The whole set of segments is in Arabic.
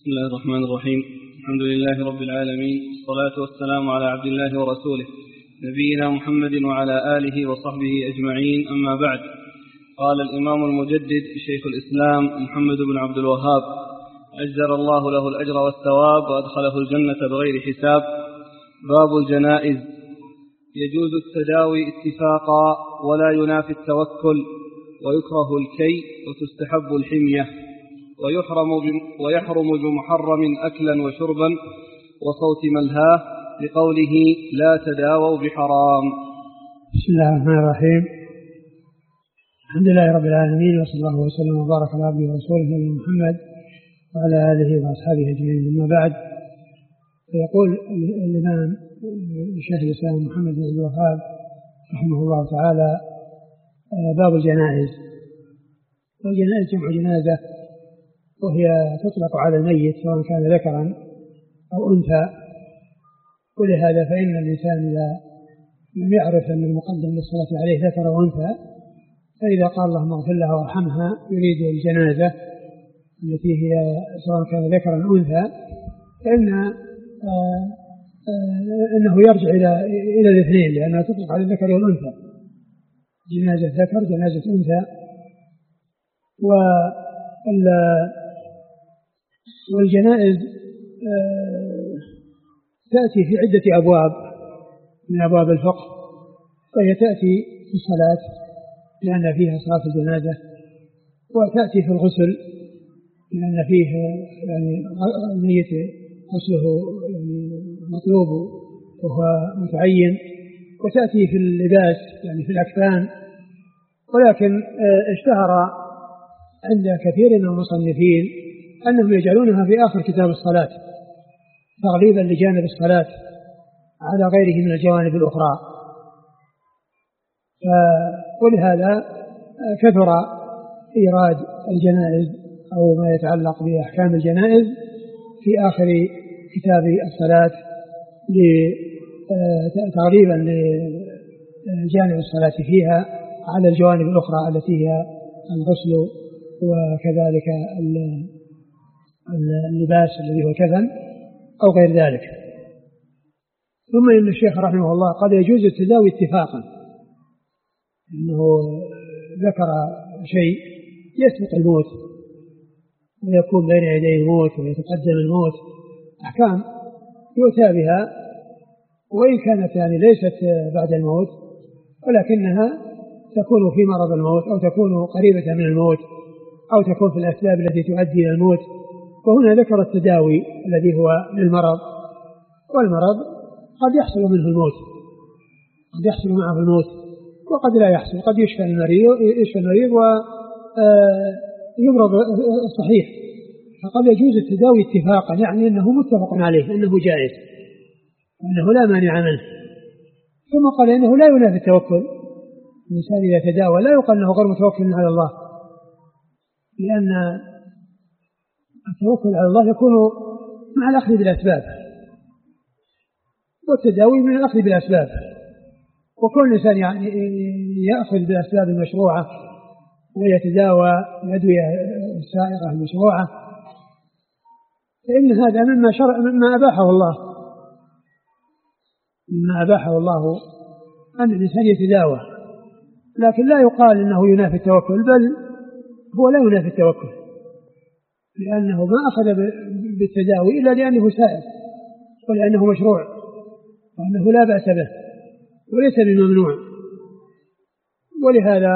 بسم الله الرحمن الرحيم. الحمد لله رب العالمين، والصلاة والسلام على عبد الله ورسوله نبينا محمد وعلى آله وصحبه أجمعين، أما بعد. قال الإمام المجدد شيخ الإسلام محمد بن عبد الوهاب أجزل الله له الأجر والثواب وأدخله الجنة بغير حساب: باب الجنائز. يجوز التداوي اتفاقا ولا ينافي التوكل، ويكره الكي وتستحب الحمية، ويحرم بمحرم أكلا وشربا وصوت ملهاه، لقوله لا تداووا بحرام. بسم الله الرحمن الرحيم. الحمد لله رب العالمين، وصلى الله وسلم وبارك على عبده ورسوله نبينا محمد وعلى آله وأصحابه أجمعين، أما بعد. فيقول الإمام شيخ الإسلام محمد بن عبد الوهاب رحمه الله تعالى: باب الجنائز. والجنائز جمع جنازة، وهي تطلق على الميت سواء كان ذكرا أو أنثى. ولهذا فإن الإنسان إذا لم يعرف أن المقدم للصلاة عليه ذكر أو أنثى، فإذا قال اللهم اغفر لها وارحمها يريد الجنازة التي هي سواء كان ذكرا أو أنثى، فإن أنه يرجع إلى الاثنين، لأنها تطلق على الذكر والأنثى، جنازة ذكر جنازة أنثى. والجنائز تأتي في عدة أبواب من أبواب الفقه، وهي تأتي في الصلاة لأن فيها صلاة الجنازة، وتأتي في الغسل لأن فيه يعني الميت غسله يعني مطلوب وهو متعين، وتأتي في اللباس يعني في الأكفان. ولكن اشتهر عند كثير من المصنفين أنهم يجعلونها في آخر كتاب الصلاة تغليبا لجانب الصلاة على غيره من الجوانب الأخرى. ولهذا كثر إيراد الجنائز أو ما يتعلق بأحكام الجنائز في آخر كتاب الصلاة تغليبا لجانب الصلاة فيها على الجوانب الأخرى التي هي الغسل وكذلك اللباس الذي هو الكفن أو غير ذلك. ثم إن الشيخ رحمه الله قد يجوز التداوي اتفاقا، أنه ذكر شيء يسبق الموت ويكون بين يدي الموت ويتقدم الموت، أحكام يؤتى بها وإن كانت يعني ليست بعد الموت، ولكنها تكون في مرض الموت أو تكون قريبة من الموت أو تكون في الأسباب التي تؤدي إلى الموت. وهنا ذكر التداوي الذي هو للمرض، والمرض قد يحصل منه الموت، قد يحصل معه الموت وقد لا يحصل، قد يشفى المريض ويمرض الصحيح. فقد يجوز التداوي اتفاقا، يعني أنه متفق عليه أنه جائز وأنه لا مانع منه. ثم قال إنه لا ينافي التوكل، الإنسان إذا تداوى لا يقال أنه غير متوكل على الله، لأن التوكل على الله يكون مع الأخذ بالأسباب، والتداوي من الأخذ بالأسباب. وكل إنسان يعني يأخذ بالأسباب المشروعة ويتداوى الأدوية السائغة المشروعة، فإن هذا مما أباحه الله أن الإنسان يتداوى. لكن لا يقال إنه ينافي التوكل، بل هو لا ينافي التوكل، لأنه ما أخذ بالتداوي إلا لأنه سائر ولأنه مشروع وأنه لا بأس به وليس بممنوع. ولهذا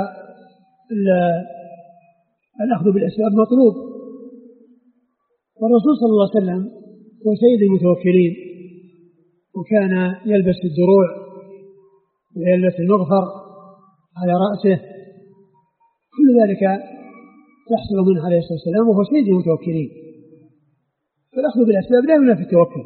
الأخذ بالأسباب مطلوب. والرسول صلى الله عليه وسلم هو سيد المتوكلين، وكان يلبس الدروع ويلبس المغفر على رأسه، كل ذلك يحصل منه عليه الصلاة والسلام وهو سيد المتوكلين. فالأخذ بالأسباب لا ينافي التوكل،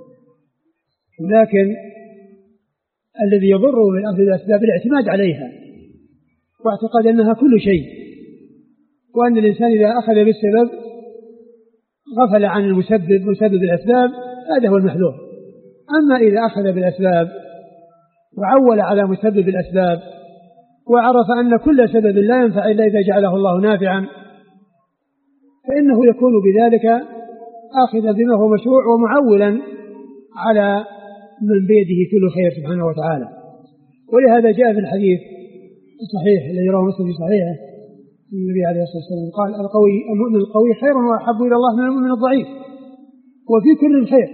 ولكن الذي يضر بالأخذ بالأسباب الاعتماد عليها واعتقاد أنها كل شيء، وأن الإنسان إذا أخذ بالسبب غفل عن مسبب الأسباب، هذا هو المحذور. أما إذا أخذ بالأسباب وعول على مسبب الأسباب وعرف أن كل سبب لا ينفع إلا إذا جعله الله نافعا، فإنه يكون بذلك آخذا بما هو مشروع ومعولا على من بيده كل خير سبحانه وتعالى. ولهذا جاء في الحديث الصحيح الذي رواه مسلم في صحيحه النبي عليه الصلاة والسلام قال المؤمن القوي خير وأحب إلى الله من المؤمن الضعيف، وفي كل خير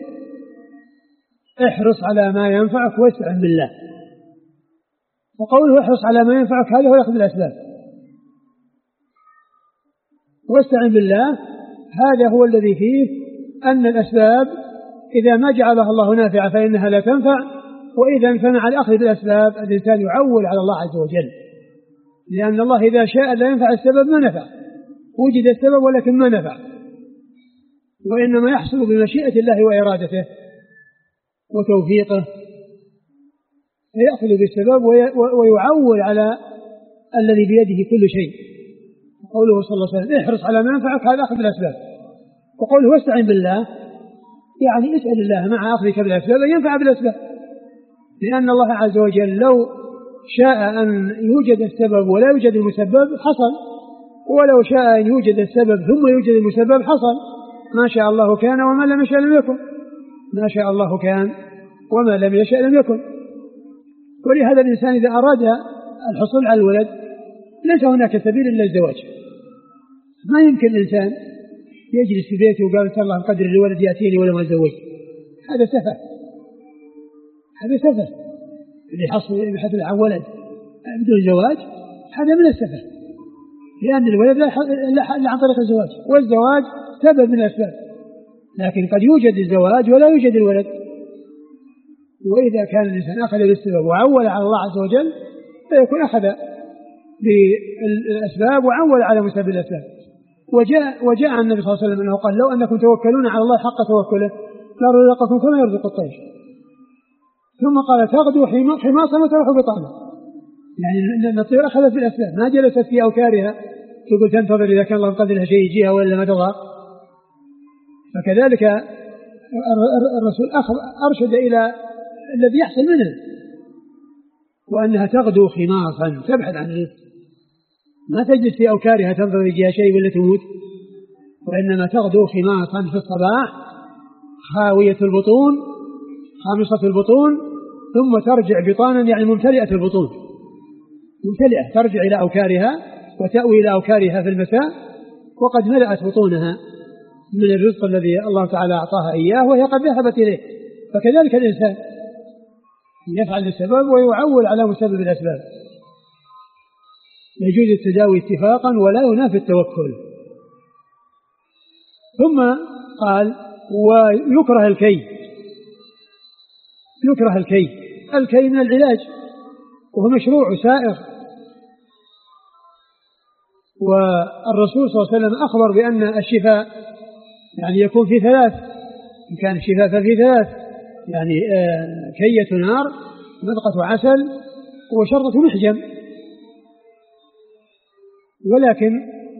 احرص على ما ينفعك واستعن بالله. وقوله احرص على ما ينفعك هذا هو يأخذ الأسباب، واستعن بالله هذا هو الذي فيه أن الأسباب إذا ما جعلها الله نافعة فإنها لا تنفع، وإذا امتنع الأخذ بالأسباب الإنسان يعول على الله عز وجل، لأن الله إذا شاء لا ينفع السبب ما نفع، وجد السبب ولكن ما نفع، وإنما يحصل بمشيئة الله وإرادته وتوفيقه، فيأخذ بالسبب ويعول على الذي بيده كل شيء. قوله صلى الله عليه وسلم احرص على ما ينفعك هذا أخذ بالأسباب، وقوله واستعن بالله يعني اسأل الله مع أخذك بالأسباب أن ينفع بالأسباب، لأن الله عز وجل لو شاء أن يوجد السبب ولا يوجد المسبب حصل، ولو شاء أن يوجد السبب ثم يوجد المسبب حصل. ما شاء الله كان وما لم يشاء لم يكن، ما شاء الله كان وما لم يشاء لم يكن. ولهذا الإنسان إذا أراد الحصول على الولد ليس هناك سبيل إلا الزواج. ما يمكن الإنسان يجلس في بيته وقال إن شاء الله قدر الولد يأتيني ولم أتزوج، هذا سفه، هذا سفه. اللي يحصل عن ولد بدون زواج هذا من السفه، لأن الولد لا عن طريق الزواج، والزواج سبب من الأسباب، لكن قد يوجد الزواج ولا يوجد الولد. وإذا كان الإنسان أخذ بالسبب وعول على الله عز وجل فيكون أخذ بالأسباب وعول على مسبب الأسباب. وجاء النبي صلى الله عليه وسلم أنه قال لو أنكم توكلون على الله حق توكله لرزقكم كما يرزق الطير. ثم قال تغدو حماصا وتروح بطانا، يعني أن الطير أخذت بالأسباب ما جلست في أوكارها تقول تنتظر إذا كان الله مقدر شيء يجيها ولا ما تظهر. فكذلك الرسول أرشد إلى الذي يحصل منه، وأنها تغدو خماصا تبحث عن الرزق، ما تجلس في أوكارها تنظر يجيها شيء ولا تموت، وإنما تغدو خماصا في الصباح خاوية البطون خامصة البطون، ثم ترجع بطانا يعني ممتلئة البطون، ممتلئة، ترجع إلى أوكارها وتأوي إلى أوكارها في المساء وقد ملأت بطونها من الرزق الذي الله تعالى أعطاها إياه وهي قد ذهبت إليه. فكذلك الإنسان يفعل السبب ويعول على مسبب الأسباب. يجوز التداوي اتفاقا ولا ينافي التوكل. ثم قال ويكره الكي، يكره الكي من العلاج وهو مشروع سائغ. والرسول صلى الله عليه وسلم أخبر بأن الشفاء يعني يكون في ثلاث، إن كان الشفاء ففي ثلاث، يعني كية نار مذقة عسل وشرطة محجم. ولكن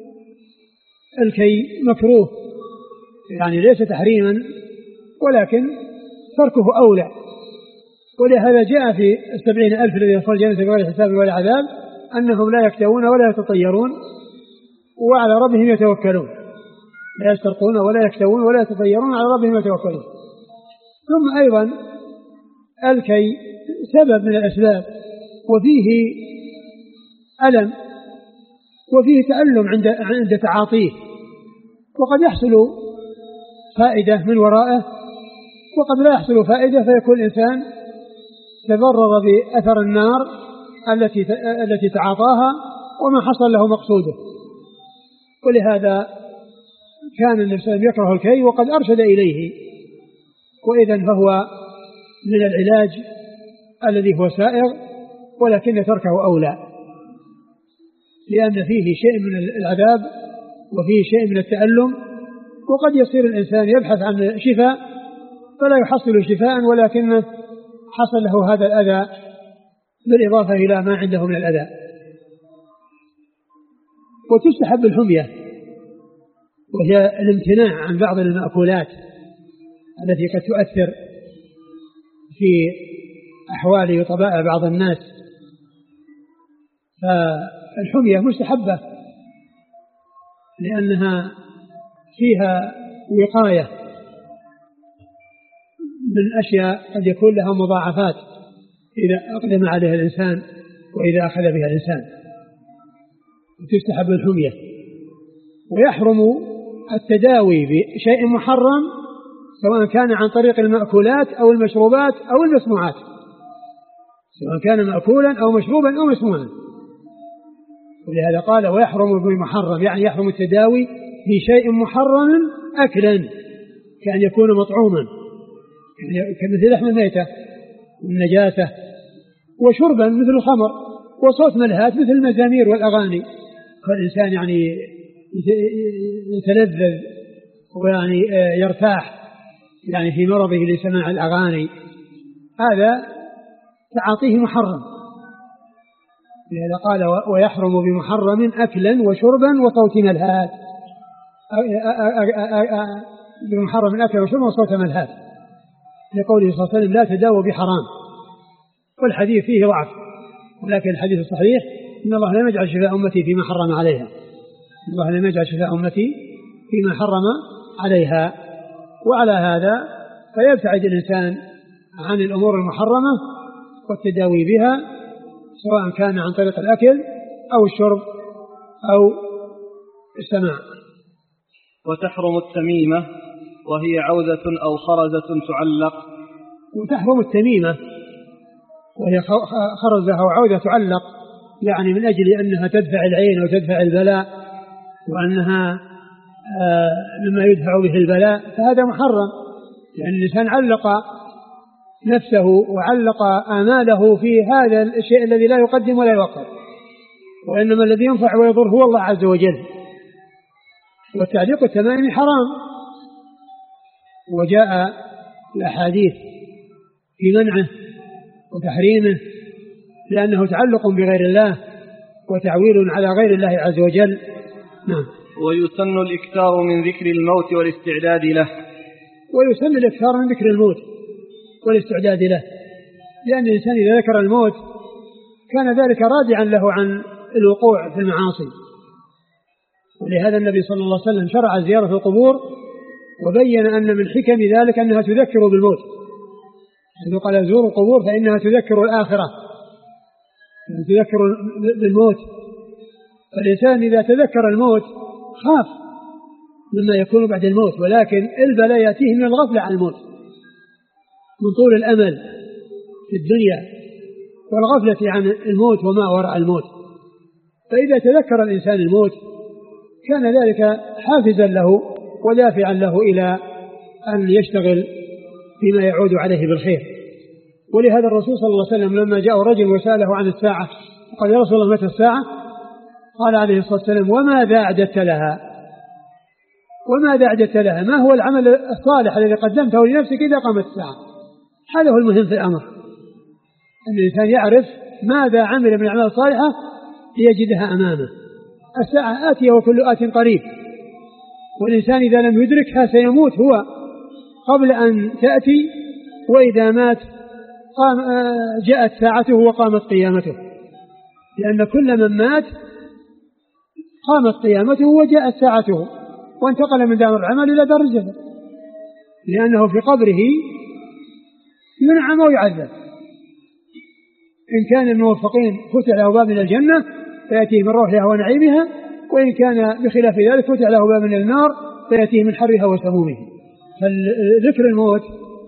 الكي مكروه يعني ليس تحريما ولكن تركه أولى. ولهذا جاء في 70,000 الذين يدخلون الجنة بغير حساب ولا عذاب أنهم لا يكتوون ولا يتطيرون وعلى ربهم يتوكلون، لا يسترقون ولا يكتوون ولا يتطيرون على ربهم يتوكلون. ثم أيضا الكي سبب من الأسباب وفيه ألم وفيه تألم عند تعاطيه، وقد يحصل فائدة من ورائه وقد لا يحصل فائدة، فيكون الإنسان تضرر بأثر النار التي تعاطاها وما حصل له مقصوده. ولهذا كان النبي صلى الله عليه وسلم يكره الكي وقد أرشد إليه، وإذن فهو من العلاج الذي هو سائغ ولكن تركه أولى، لأن فيه شيء من العذاب وفيه شيء من التألم، وقد يصير الإنسان يبحث عن شفاء فلا يحصل شفاء ولكنه حصل له هذا الأذى بالإضافة إلى ما عنده من الأذى. وتستحب الحمية وهي الامتناع عن بعض المأكولات التي قد تؤثر في أحوال وطبائع بعض الناس، فالحمية مستحبة لأنها فيها وقاية من أشياء قد يكون لها مضاعفات إذا أقدم عليها الإنسان وإذا أخذ بها الإنسان، وتستحب الحمية. ويحرم التداوي بشيء محرم سواء كان عن طريق المأكولات أو المشروبات أو المسموعات، سواء كان مأكولا أو مشروبا أو مسموعا. ولهذا قال ويحرم بمحرم، يعني يحرم التداوي في شيء محرم أكلا كأن يكون مطعوما كمثل لحم الميتة والنجاسة، وشربا مثل الخمر، وصوت ملهات مثل المزامير والأغاني، فالإنسان يعني يتلذذ ويعني يرتاح يعني في مرضه لسماع الأغاني، هذا تعاطيه محرم. لهذا قال ويحرم بمحرم أكلا وشربا وصوت ملهات، بمحرم أكلا وشربا وصوت ملهات، لقوله صلى الله عليه وسلم لا تداووا بحرام. والحديث فيه ضعف، ولكن الحديث الصحيح إن الله لم يجعل شفاء أمتي فيما حرم عليها، الله لم يجعل شفاء أمتي فيما حرم عليها. وعلى هذا فيبتعد الإنسان عن الأمور المحرمة والتداوي بها، سواء كان عن طريق الأكل أو الشرب أو السماع. وتحرم التميمة وهي عوذة أو خرزة تعلق. وتحرم التميمة وهي خرزة أو عوذة تعلق، يعني من أجل أنها تدفع العين وتدفع البلاء، وأنها مما يدفع به البلاء، فهذا محرم، لأن الإنسان علق نفسه وعلق آماله في هذا الشيء الذي لا يقدم ولا يؤخر، وإنما الذي ينفع ويضر هو الله عز وجل. والتعليق التمائم حرام، وجاء الأحاديث في منعه وتحريمه، لأنه تعلق بغير الله وتعويل على غير الله عز وجل. نعم. ويسن الإكثار من ذكر الموت والاستعداد له. ويسن الإكثار من ذكر الموت والاستعداد له، لأن الإنسان إذا ذكر الموت كان ذلك رادعا له عن الوقوع في المعاصي. ولهذا النبي صلى الله عليه وسلم شرع زيارة القبور، وبين أن من حكم ذلك أنها تذكر بالموت، حيث قال زوروا القبور فإنها تذكر الآخرة، تذكر بالموت. فالإنسان إذا تذكر الموت خاف مما يكون بعد الموت، ولكن البلاء يأتيه من الغفلة عن الموت، من طول الأمل في الدنيا والغفلة عن الموت وما وراء الموت. فإذا تذكر الإنسان الموت كان ذلك حافزا له ودافعا له إلى أن يشتغل بما يعود عليه بالخير. ولهذا الرسول صلى الله عليه وسلم لما جاء رجل وسأله عن الساعة قال يا رسول الله متى الساعة؟ قال عليه الصلاة والسلام وماذا أعددت لها؟ وماذا أعددت لها؟ ما هو العمل الصالح الذي قدمته لنفسك إذا قامت الساعة؟ هذا هو المهم في الأمر، أن الإنسان يعرف ماذا عمل من الأعمال الصالحة ليجدها أمامه. الساعة آتية وكل آت قريب، والإنسان إذا لم يدركها سيموت هو قبل أن تأتي، وإذا مات جاءت ساعته وقامت قيامته، لأن كل من مات قامت قيامته وجاءت ساعته وانتقل من دار العمل إلى دار الجزاء، لأنه في قبره ينعم ويعذب. إن كان الموفقين فتح له باب من الجنة فيأتيه من روحها ونعيمها، وإن كان بخلاف ذلك فتح له باب من النار فيأتيه من حرها وسمومه. فذكر الموت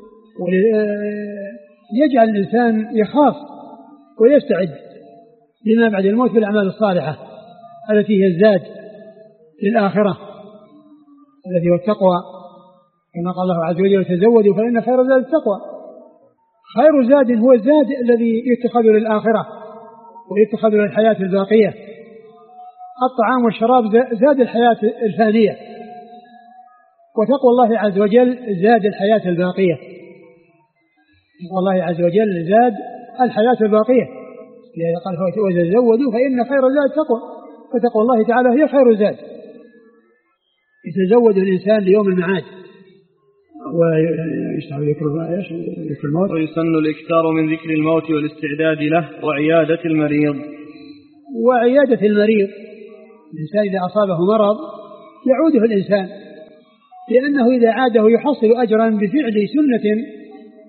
يجعل الإنسان يخاف ويستعد لما بعد الموت بالأعمال الصالحة التي هي الزاد للآخرة الذي هو التقوى، كما قال الله عز وجل وتزودوا فإن خير زاد التقوى. خير زاد هو الزاد الذي يتخذ للآخرة ويتخذ للحياة الباقية. الطعام والشراب زاد الحياة الفانية، وتقوى الله عز وجل زاد الحياة الباقية. تقوى الله عز وجل زاد الحياة الباقية، لذلك قال وتزودوا فإن خير زاد التقوى، فتقوى الله تعالى هي خير الزاد. يتزود الإنسان ليوم المعاد ويذكر الموت. ويسن الإكثار من ذكر الموت والاستعداد له وعيادة المريض. وعيادة المريض، الإنسان إذا أصابه مرض يعوده الإنسان، لأنه إذا عاده يحصل أجرا بفعل سنة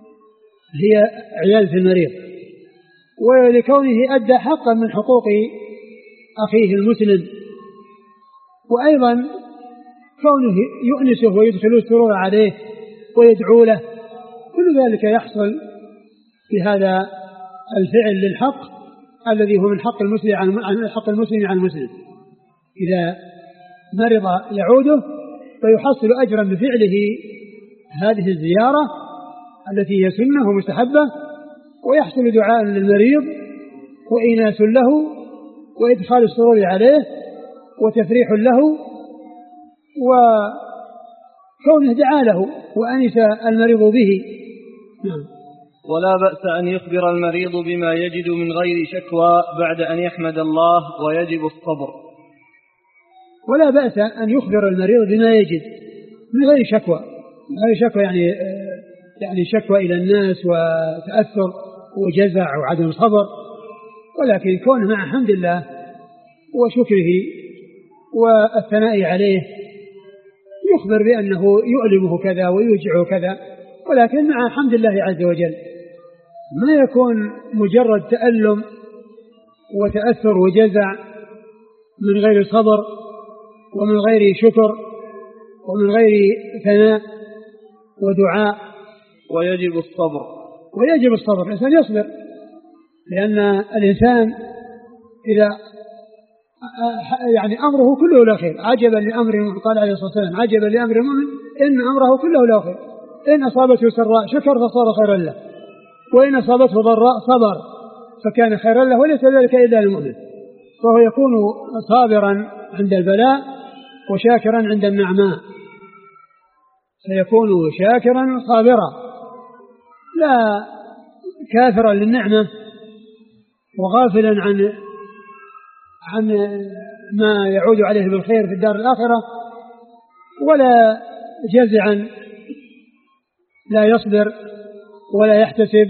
هي عيادة المريض، ولكونه أدى حقا من حقوق أخيه المسلم، وأيضا كونه يؤنسه ويدخل السرور عليه ويدعو له، كل ذلك يحصل في هذا الفعل للحق الذي هو من حق المسلم عن حق المسلم عن المسلم. إذا مرض يعوده فيحصل أجرا بفعله هذه الزيارة التي هي سنة ومستحبة، ويحصل دعاء للمريض وإيناس له وإدخال السرور عليه وتفريح له، وكونه دعا له وأنس المريض به. ولا بأس أن يخبر المريض بما يجد من غير شكوى بعد أن يحمد الله، ويجب الصبر. ولا بأس أن يخبر المريض بما يجد من غير شكوى، يعني شكوى إلى الناس وتأثر وجزع وعدم صبر، ولكن كونه مع حمد الله وشكره والثناء عليه يخبر بأنه يؤلمه كذا ويوجعه كذا، ولكن مع حمد الله عز وجل، ما يكون مجرد تألم وتأثر وجزع من غير صبر ومن غير شكر ومن غير ثناء ودعاء. ويجب الصبر، الإنسان يصبر، لأن الإنسان إذا يعني أمره كله لا خير. عجبا لأمر المؤمن، قال عليه الصلاة والسلام: عجبا لأمر المؤمن إن أمره كله لا خير، إن أصابته سراء شكر فصار خيرا له، وإن أصابته ضراء صبر فكان خيرا له، وليس ذلك إلا للمؤمن. فهو يكون صابرا عند البلاء وشاكرا عند النعماء، فيكون شاكرا صابرا لا كافرا للنعمة وغافلا عن ما يعود عليه بالخير في الدار الآخرة، ولا جزعا لا يصبر ولا يحتسب.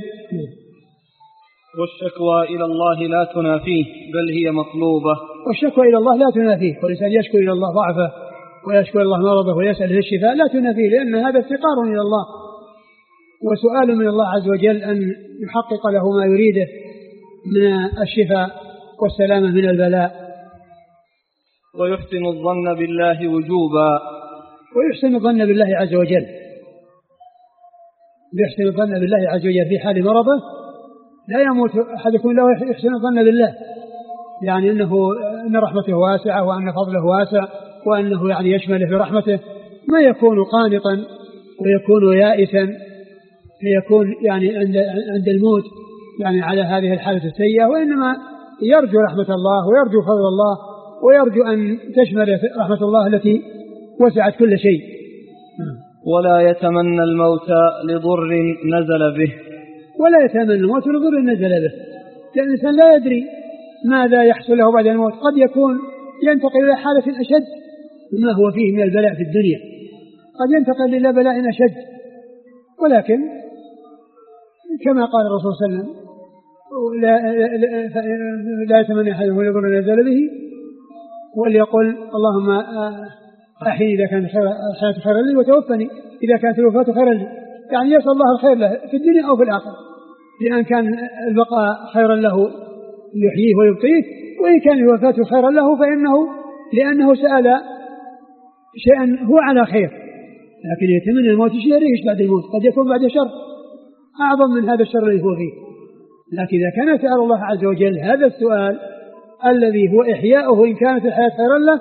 والشكوى إلى الله لا تنافيه بل هي مطلوبة. والشكوى إلى الله لا تنافيه، والإنسان يشكو إلى الله ضعفه ويشكو إلى الله مرضه ويسأل الشفاء لا تنافيه، لأن هذا افتقار إلى الله وسؤال من الله عز وجل أن يحقق له ما يريده من الشفاء والسلامة من البلاء. ويحسن الظن بالله وجوبا، ويحسن الظن بالله عز وجل، يحسن الظن بالله عز وجل في حال مرضه. لا يموت أحدكم لا يحسن الظن بالله، يعني أن رحمته واسعة وأن فضله واسع وأنه يعني يشمله برحمته، ما يكون قانطا ويكون يائسا، فيكون يعني عند الموت يعني على هذه الحالة السيئة، وإنما يرجو رحمة الله ويرجو فضل الله ويرجو أن تشمل رحمة الله التي وسعت كل شيء. ولا يتمنى الموت لضر نزل به، ولا يتمنى الموت لضر نزل به، لأن الإنسان لا يدري ماذا يحصل له بعد الموت، قد يكون ينتقل إلى حالة أشد مما هو فيه من البلاء في الدنيا، قد ينتقل إلى بلاء أشد. ولكن كما قال الرسول صلى الله عليه وسلم: لا يتمنى أحدهم لضر نزل به، وليقل: اللهم أحيني إذا كانت الحياة خيرا لي وتوفني إذا كانت الوفاة خيرا لي، يعني يسأل الله الخير له في الدنيا أو في الآخرة، لأن كان البقاء خيرا له يحييه ويبقيه، وإن كان الوفاة خيرا له لأنه سأل شيئا هو على خير. لكن يتمنى الموت شيء يعيش بعد الموت، قد يكون بعد شر أعظم من هذا الشر الذي هو فيه. لكن إذا كان يسأل الله عز وجل هذا السؤال الذي هو إحياؤه إن كانت الحياة خيرا له،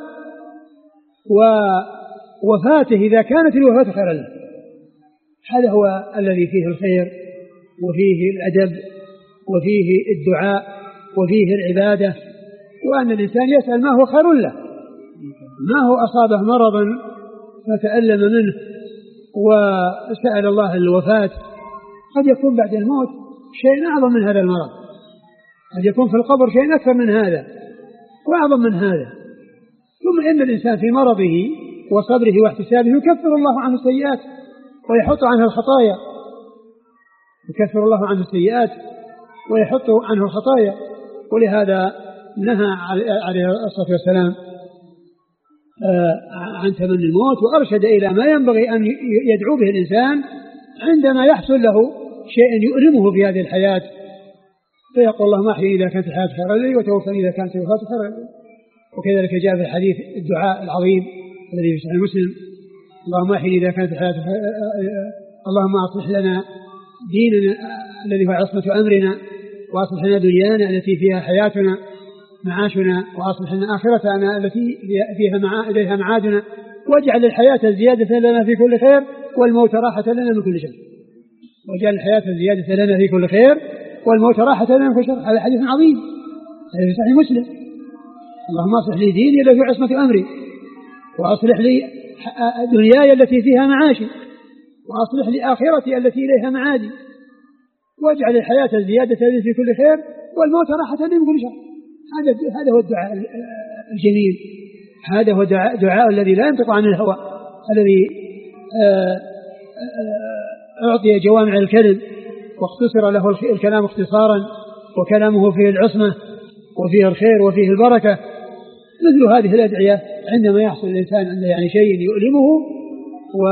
ووفاته إذا كانت الوفاة خيرا له، هذا هو الذي فيه الخير وفيه الأدب وفيه الدعاء وفيه العبادة، وأن الإنسان يسأل ما هو خير له، ما هو أصابه مرضا فتألم منه وسأل الله الوفاة، قد يكون بعد الموت شيء أعظم من هذا المرض، قد يكون في القبر شيء أكثر من هذا وأعظم من هذا. ثم إن الإنسان في مرضه وصبره واحتسابه يكفر الله عنه السيئات ويحط عنه الخطايا، يكفر الله عنه السيئات ويحط عنه الخطايا. ولهذا نهى عليه الصلاة والسلام عن تمني الموت، وأرشد إلى ما ينبغي أن يدعو به الإنسان عندما يحصل له شيء يؤلمه في هذه الحياة، فيقول اللهم أحيي إذا كانت الحياة خيرا لي وتوفني إذا كانت الوفاة خيرا لي. وكذلك جاء في الحديث الدعاء العظيم الذي في صحيح مسلم: اللهم أحيي إذا كانت الحياة اللهم أصلح لنا ديننا الذي هو عصمة أمرنا، وأصلح لنا دنيانا التي فيها حياتنا معاشنا، وأصلح لنا آخرتنا التي فيها إليها معادنا، واجعل الحياة زيادة لنا في كل خير والموت راحة لنا من كل شر. واجعل الحياة زيادة لنا في كل خير والموت راحة لنا من كل شر. هذا حديث عظيم في صحيح مسلم: اللهم أصلح لي ديني الذي هو عصمة أمري، وأصلح لي دنياي التي فيها معاشي، وأصلح لي آخرتي التي إليها معادي، واجعل الحياة زيادة لي في كل خير والموت راحة لي من كل شر. هذا هو الدعاء الجميل، هذا هو دعاء الذي لا ينطق عن الهوى، الذي أعطي جوامع الكلم واختصر له الكلام اختصارا، وكلامه فيه العصمة وفيه الخير وفيه البركة. مثل هذه الأدعية عندما يحصل الإنسان عنده يعني شيء يؤلمه و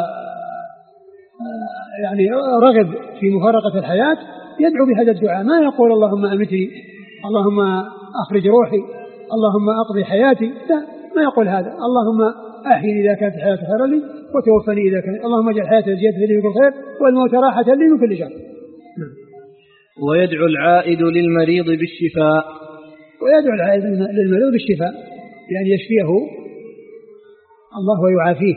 يعني رغب في مفارقة الحياة، يدعو بهذا الدعاء. ما يقول اللهم أمتني، اللهم أخرج روحي، اللهم أقضي حياتي، لا، ما يقول هذا. اللهم أحيني إذا كانت الحياة خيرا لي وتوفني إذا كانت، اللهم اجعل الحياة زيادة لي في كل خير والموت راحة لي من كل شر. ويدعو العائد للمريض بالشفاء. ويدعو العائد للمريض بالشفاء، يعني يشفيه الله ويعافيه.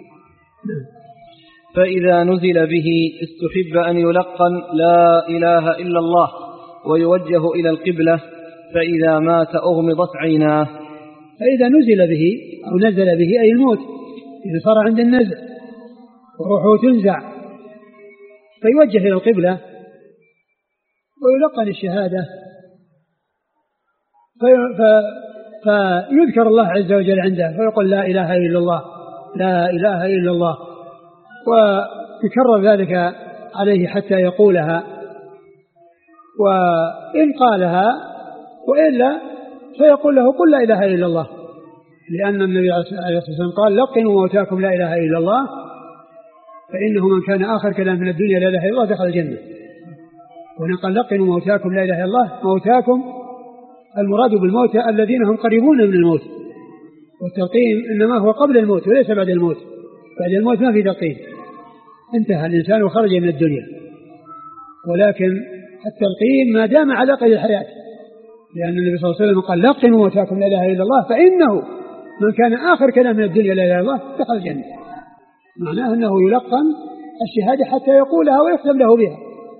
فإذا نزل به استحب أن يلقن لا إله إلا الله ويوجه إلى القبلة، فإذا مات أغمضت عيناه. فإذا نزل به أو نزل به أي الموت، إذا صار عند النزع وروحه تنزع، فيوجه إلى القبلة ويلقن الشهادة، فيذكر الله عز وجل عنده فيقول لا إله إلا الله، لا إله إلا الله، ويكرر ذلك عليه حتى يقولها. وإن قالها وإلا فيقول له قل لا إله إلا الله، لأن النبي عليه الصلاة والسلام قال لقنوا موتاكم لا إله إلا الله، فإنه من كان آخر كلام من الدنيا لا إله إلا الله دخل الجنة. وهنا قال لقنوا موتاكم لا إله إلا الله. موتاكم المراد بالموتى الذين هم قريبون من الموت، والتلقين إنما هو قبل الموت وليس بعد الموت. بعد الموت ما في تلقين، انتهى الإنسان وخرج من الدنيا. ولكن التلقين ما دام على قيد الحياة، لأن النبي صلى الله عليه وسلم قال لقنوا موتاكم لا إله إلا الله، فإنه من كان آخر كلام من الدنيا لا إله إلا الله دخل الجنة. معناه أنه يلقن الشهادة حتى يقولها ويختم له بها،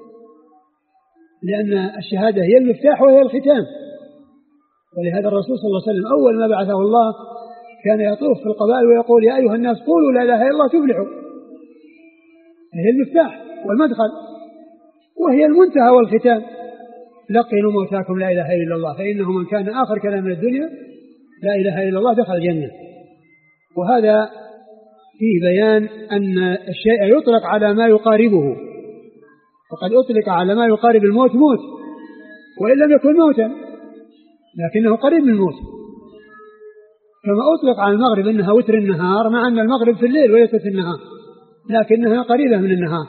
لأن الشهادة هي المفتاح وهي الختام. ولهذا الرسول صلى الله عليه وسلم أول ما بعثه الله كان يطوف في القبائل ويقول يا أيها الناس قولوا لا إله إلا الله تفلحوا. هي المفتاح والمدخل وهي المنتهى والختام. لقنوا موتاكم لا إله إلا الله، فإنه من كان آخر كلام من الدنيا لا إله إلا الله دخل الجنة. وهذا فيه بيان أن الشيء يطلق على ما يقاربه، وقد أطلق على ما يقارب الموت موت وإن لم يكن موتا، لكنه قريب من الموت. كما أطلق على المغرب أنها وتر النهار، مع أن المغرب في الليل وليس في النهار، لكنها قريبة من النهار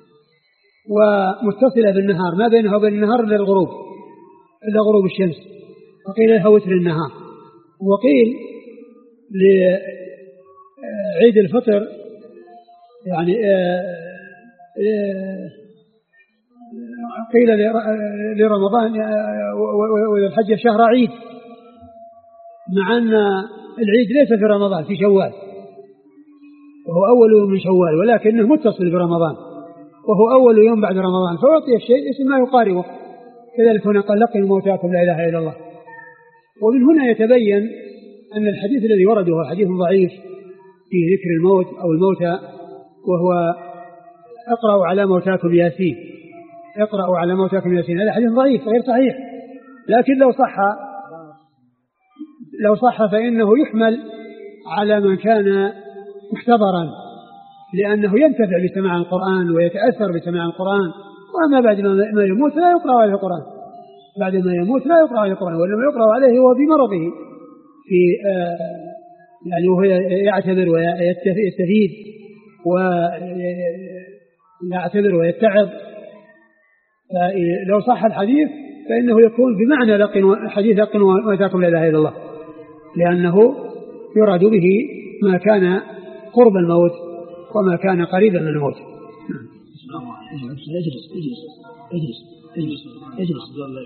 ومتصلة بالنهار، ما بينها وبين النهار إلا الغروب، إلا غروب الشمس، وقيل لها وتر النهار. وقيل لعيد الفطر يعني قيل لرمضان والحج شهر عيد، مع أن العيد ليس في رمضان، في شوال، وهو أول من شوال، ولكنه متصل برمضان وهو أول يوم بعد رمضان، فأعطي الشيء اسم ما يقاربه. كذلك هنا قال لقنوا موتاكم لا إله إلا الله. ومن هنا يتبين أن الحديث الذي ورد هو حديث ضعيف في ذكر الموت أو الموتى، وهو اقرأوا على موتاكم ياسين، اقرأوا على موتاكم ياسين، هذا حديث ضعيف غير صحيح. لكن لو صح فإنه يحمل على من كان محتضرا، لأنه ينتفع بسماع القرآن ويتأثر بسماع القرآن. وأما بعد ما يموت لا يقرأ عليه القرآن، بعد ما يموت لا يقرأ عليه القرآن، وإنما يقرأ عليه هو في مرضه، في يعني وهو يعتبر ويستفيد ويعتبر ويتعظ فلو صح الحديث فإنه يكون بمعنى حديث لقنوا موتاكم لا إله إلا الله، لأنه يراد به ما كان قرب الموت وما كان قريبا من الموت. اجلس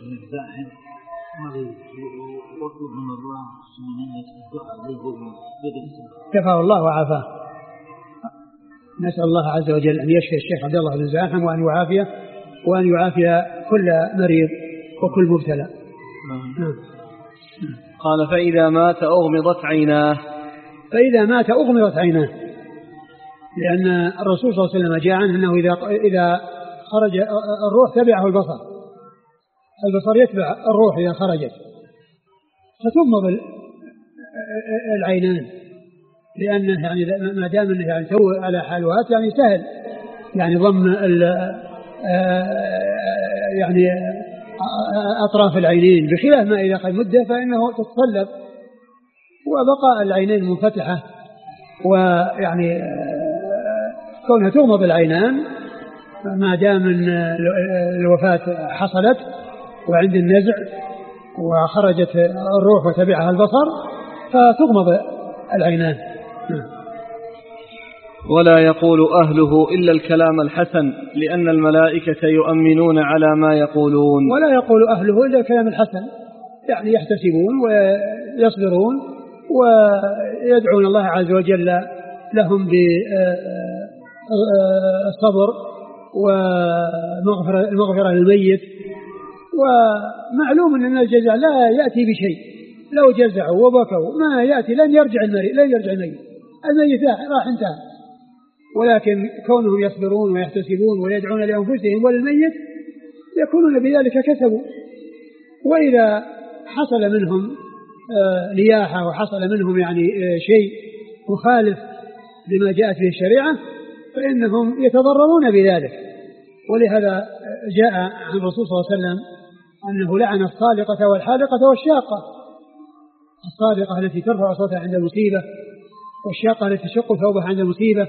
كفاه الله وعافاه. نسأل الله عز وجل أن يشفي الشيخ عبد الله بن زاحم وأن يعافيه وأن يعافي كل مريض وكل مبتلى. قال فإذا مات أغمضت عيناه. فإذا مات أغمضت عيناه، لأن الرسول صلى الله عليه وسلم جاء عنه أنه إذا خرج الروح تبعه البصر يتبع الروح إذا خرجت، فتغمض العينان، لأنه يعني ما دام أنه يعني تو على حالوات يعني سهل يعني ضم يعني أطراف العينين، بخلاف ما إذا قد مدة فإنه تتصلب وبقاء العينين منفتحة، ويعني كونها تغمض العينان ما دام الوفاة حصلت وعند النزع وخرجت الروح وتبعها البصر فتغمض العينان. ولا يقول أهله إلا الكلام الحسن لأن الملائكة يؤمنون على ما يقولون. ولا يقول أهله إلا الكلام الحسن، يعني يحتسبون ويصبرون ويدعون الله عز وجل لهم بالصبر والمغفرة للميت. ومعلوم أن الجزاء لا يأتي بشيء، لو جزعوا وبكوا ما يأتي، لن يرجع الميت، الميت راح انتهى، ولكن كونهم يصبرون ويحتسبون ويدعون لأنفسهم وللميت يكونون بذلك كسبوا. وإذا حصل منهم نياحة وحصل منهم يعني شيء مخالف لما جاءت به الشريعة فإنهم يتضررون بذلك. ولهذا جاء عن الرسول صلى الله عليه وسلم أنه لعن الصالقة والحالقة والشاقة. الصالقة التي ترفع صوتها عند المصيبة، والشاقة التي تشق ثوبها عند المصيبة،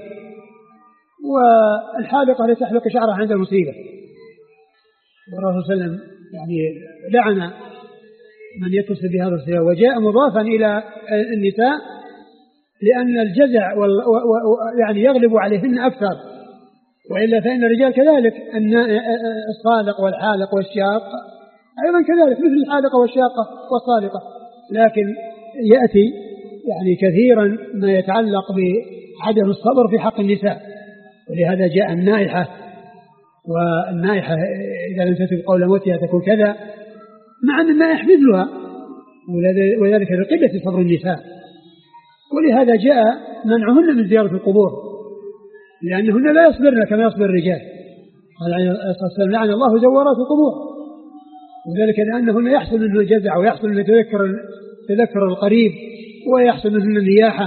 والحالقة التي تحلق شعرها عند المصيبة. والرسول صلى الله عليه وسلم يعني لعن من يتصل بهذا الصفة، وجاء مضافا إلى النساء لأن الجزع يعني يغلب عليهن أكثر، وإلا فإن الرجال كذلك الصالق والحالق والشاق أيضا كذلك مثل الحالقة والشاقة والصالقة، لكن يأتي يعني كثيرا ما يتعلق بعدم الصبر في حق النساء. ولهذا جاء النائحة، والنائحة إذا لم تتب قول موتها تكون كذا، مع أن النائح مثلها، وذلك لقلة صبر النساء. ولهذا جاء منعهن من زيارة القبور، لأنهن لا يصبرن كما يصبر الرجال. قال لعن الله زوارات القبور، وذلك لأنهن يحصل منه الجزع ويحصل منه تذكر القريب ويحصل منه النياحة،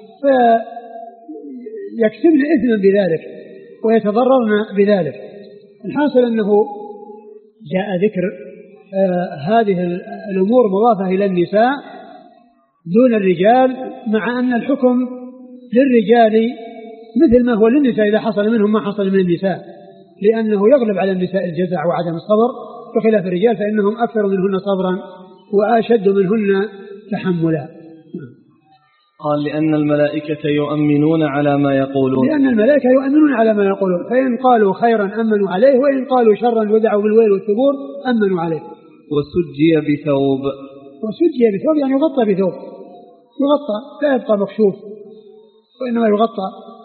فيكسبن إثما بذلك ويتضررن بذلك. الحاصل أنه جاء ذكر هذه الأمور مضافة إلى النساء دون الرجال، مع أن الحكم للرجال مثل ما هو للنساء إذا حصل منهم ما حصل من النساء، لأنه يغلب على النساء الجزع وعدم الصبر، بخلاف الرجال فإنهم أكثر منهن صبرا وأشد منهن تحملا. قال لأن الملائكة يؤمنون على ما يقولون. لأن الملائكة يؤمنون على ما يقولون، فإن قالوا خيرا أمنوا عليه، وإن قالوا شرا ودعوا بالويل والثبور أمنوا عليه. وسجي بثوب. وسجي بثوب يعني يغطى بثوب، يغطى لا يبقى مكشوف وإنما يغطى.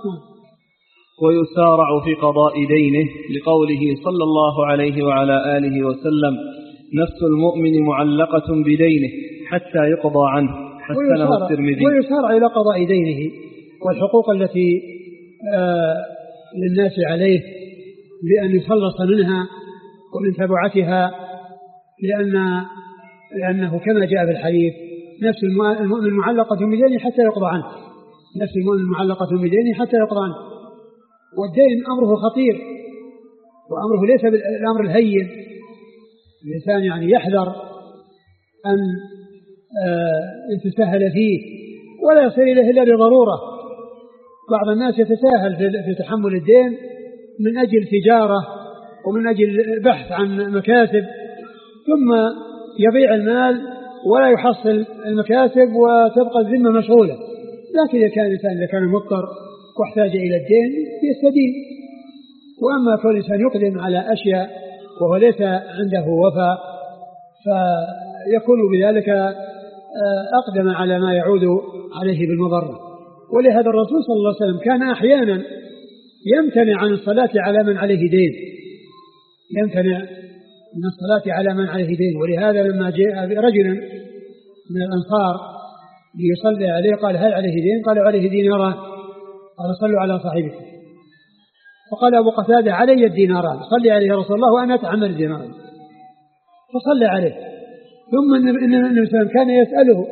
ويسارع في قضاء دينه لقوله صلى الله عليه وعلى آله وسلم: نفس المؤمن معلقة بدينه حتى يقضى عنه، حسنه الترمذي. ويسارع إلى قضاء دينه والحقوق التي للناس عليه بأن يخلص منها ومن تبعتها، لأنه كما جاء في الحديث: نفس المؤمن معلقة بدينه حتى يقضى عنه، نفس المؤمن معلقة بدينه حتى يقضى عنه. والدين أمره خطير، وأمره ليس بالأمر الهين. الإنسان يعني يحذر أن يتساهل فيه ولا يصير إليه إلا بضرورة. بعض الناس يتساهل في تحمل الدين من أجل تجارة ومن أجل بحث عن مكاسب، ثم يضيع المال ولا يحصل المكاسب وتبقى الذمة مشغولة. لكن إذا كان الإنسان إذا كان مضطر واحتاج إلى الدين يستدين. وأما كل إنسان يقدم على أشياء وهو ليس عنده وفاء فيكون بذلك أقدم على ما يعود عليه بالمضرة. ولهذا الرسول صلى الله عليه وسلم كان أحيانا يمتنع عن الصلاة على من عليه دين، يمتنع من الصلاة على من عليه دين. ولهذا لما جاء رجل من الأنصار ليصلي عليه قال هل عليه دين؟ قال عليه ديناران. قال صلوا على صاحبكم. فقال أبو قتادة علي الديناران، صلي عليه يا رسول الله وأنا أتحمل الديناران. فصلى عليه. ثم النبي صلى الله عليه وسلم كان يسأله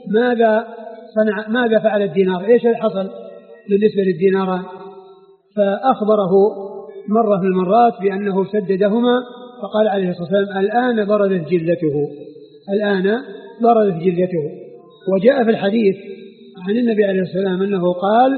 ماذا فعل الدينار، ايش حصل بالنسبة للديناران؟ فأخبره مرة من المرات بأنه سددهما، فقال عليه الصلاة والسلام الآن بردت جلته، الآن بردت جلته. وجاء في الحديث عن النبي عليه الصلاة والسلام أنه قال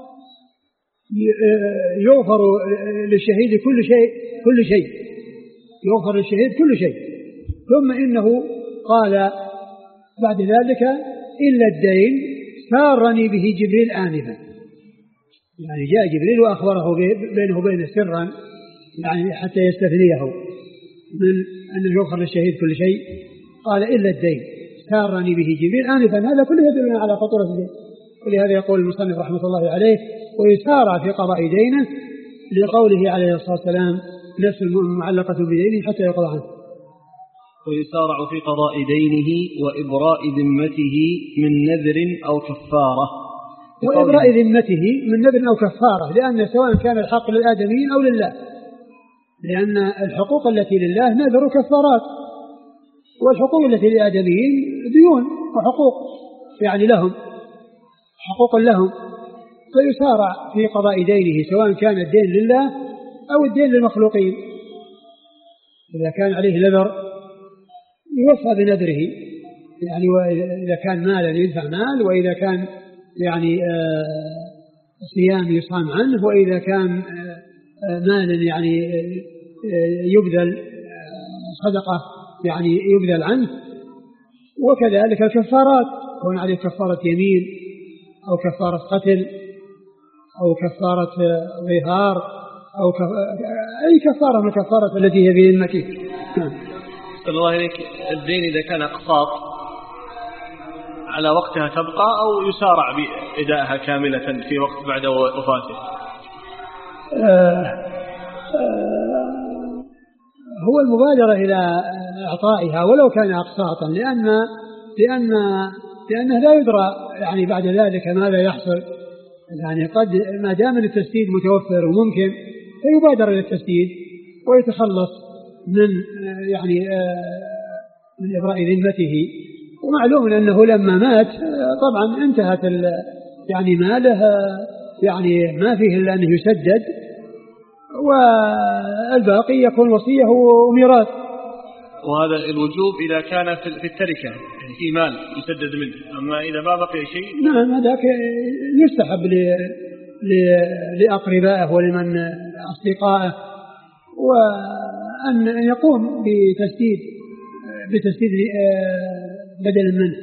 يغفر للشهيد كل شيء يغفر للشهيد كل شيء. ثم إنه قال بعد ذلك إلا الدين سارني به جبريل آنفا، يعني جاء جبريل وأخبره بينه وبينه سرا، يعني حتى يستثنيه من أنه يغفر للشهيد كل شيء. قال إلا الدين سارني به جبريل آنفا. هذا كله يدل على خطورة الدين. ولهذا يقول المصنف رحمة الله عليه ويسارع في قضاء دينه لقوله عليه الصلاة والسلام نفس المعلقة بدينه حتى يقضى عنه. ويسارع في قضاء دينه وإبراء ذمته من نذر أو كفارة. وإبراء ذمته من نذر أو كفارة، لأن سواء كان الحق للآدميين أو لله، لأن الحقوق التي لله نذر كفارات، والحقوق التي للآدميين ديون وحقوق يعني لهم حقوق لهم. فيسارع في قضاء دينه سواء كان الدين لله أو الدين للمخلوقين. إذا كان عليه نذر يوفى بنذره، يعني وإذا كان مالا يدفع مال، وإذا كان يعني صيام يصام عنه، وإذا كان مالا يعني يبذل صدقة يعني يبذل عنه. وكذلك الكفارات يكون عليه كفارة يمين أو كفارة قتل أو كفارة ظهار أو أي كفارة من الكفارة التي هي بذمته. صلى الله عليك. الدين إذا كان أقساط على وقتها تبقى أو يسارع بإدائها كاملة في وقت بعد وفاته؟ هو المبادرة إلى إعطائها ولو كان أقساطا، لأنه لا يدرى يعني بعد ذلك ماذا يحصل. يعني قد ما دام التسديد متوفر وممكن فيبادر إلى التسديد ويتخلص من يعني من إبراء ذمته. ومعلوم أنه لما مات طبعا انتهت يعني ماله، يعني ما فيه إلا أنه يسدد، والباقي يكون وصية وميراث. وهذا الوجوب إذا كان في التركة يعني في مال يسدد منه، أما إذا ما بقي شيء نعم هذاك يستحب لأقربائه ولمن أصدقائه وأن يقوم بتسديد بدل منه.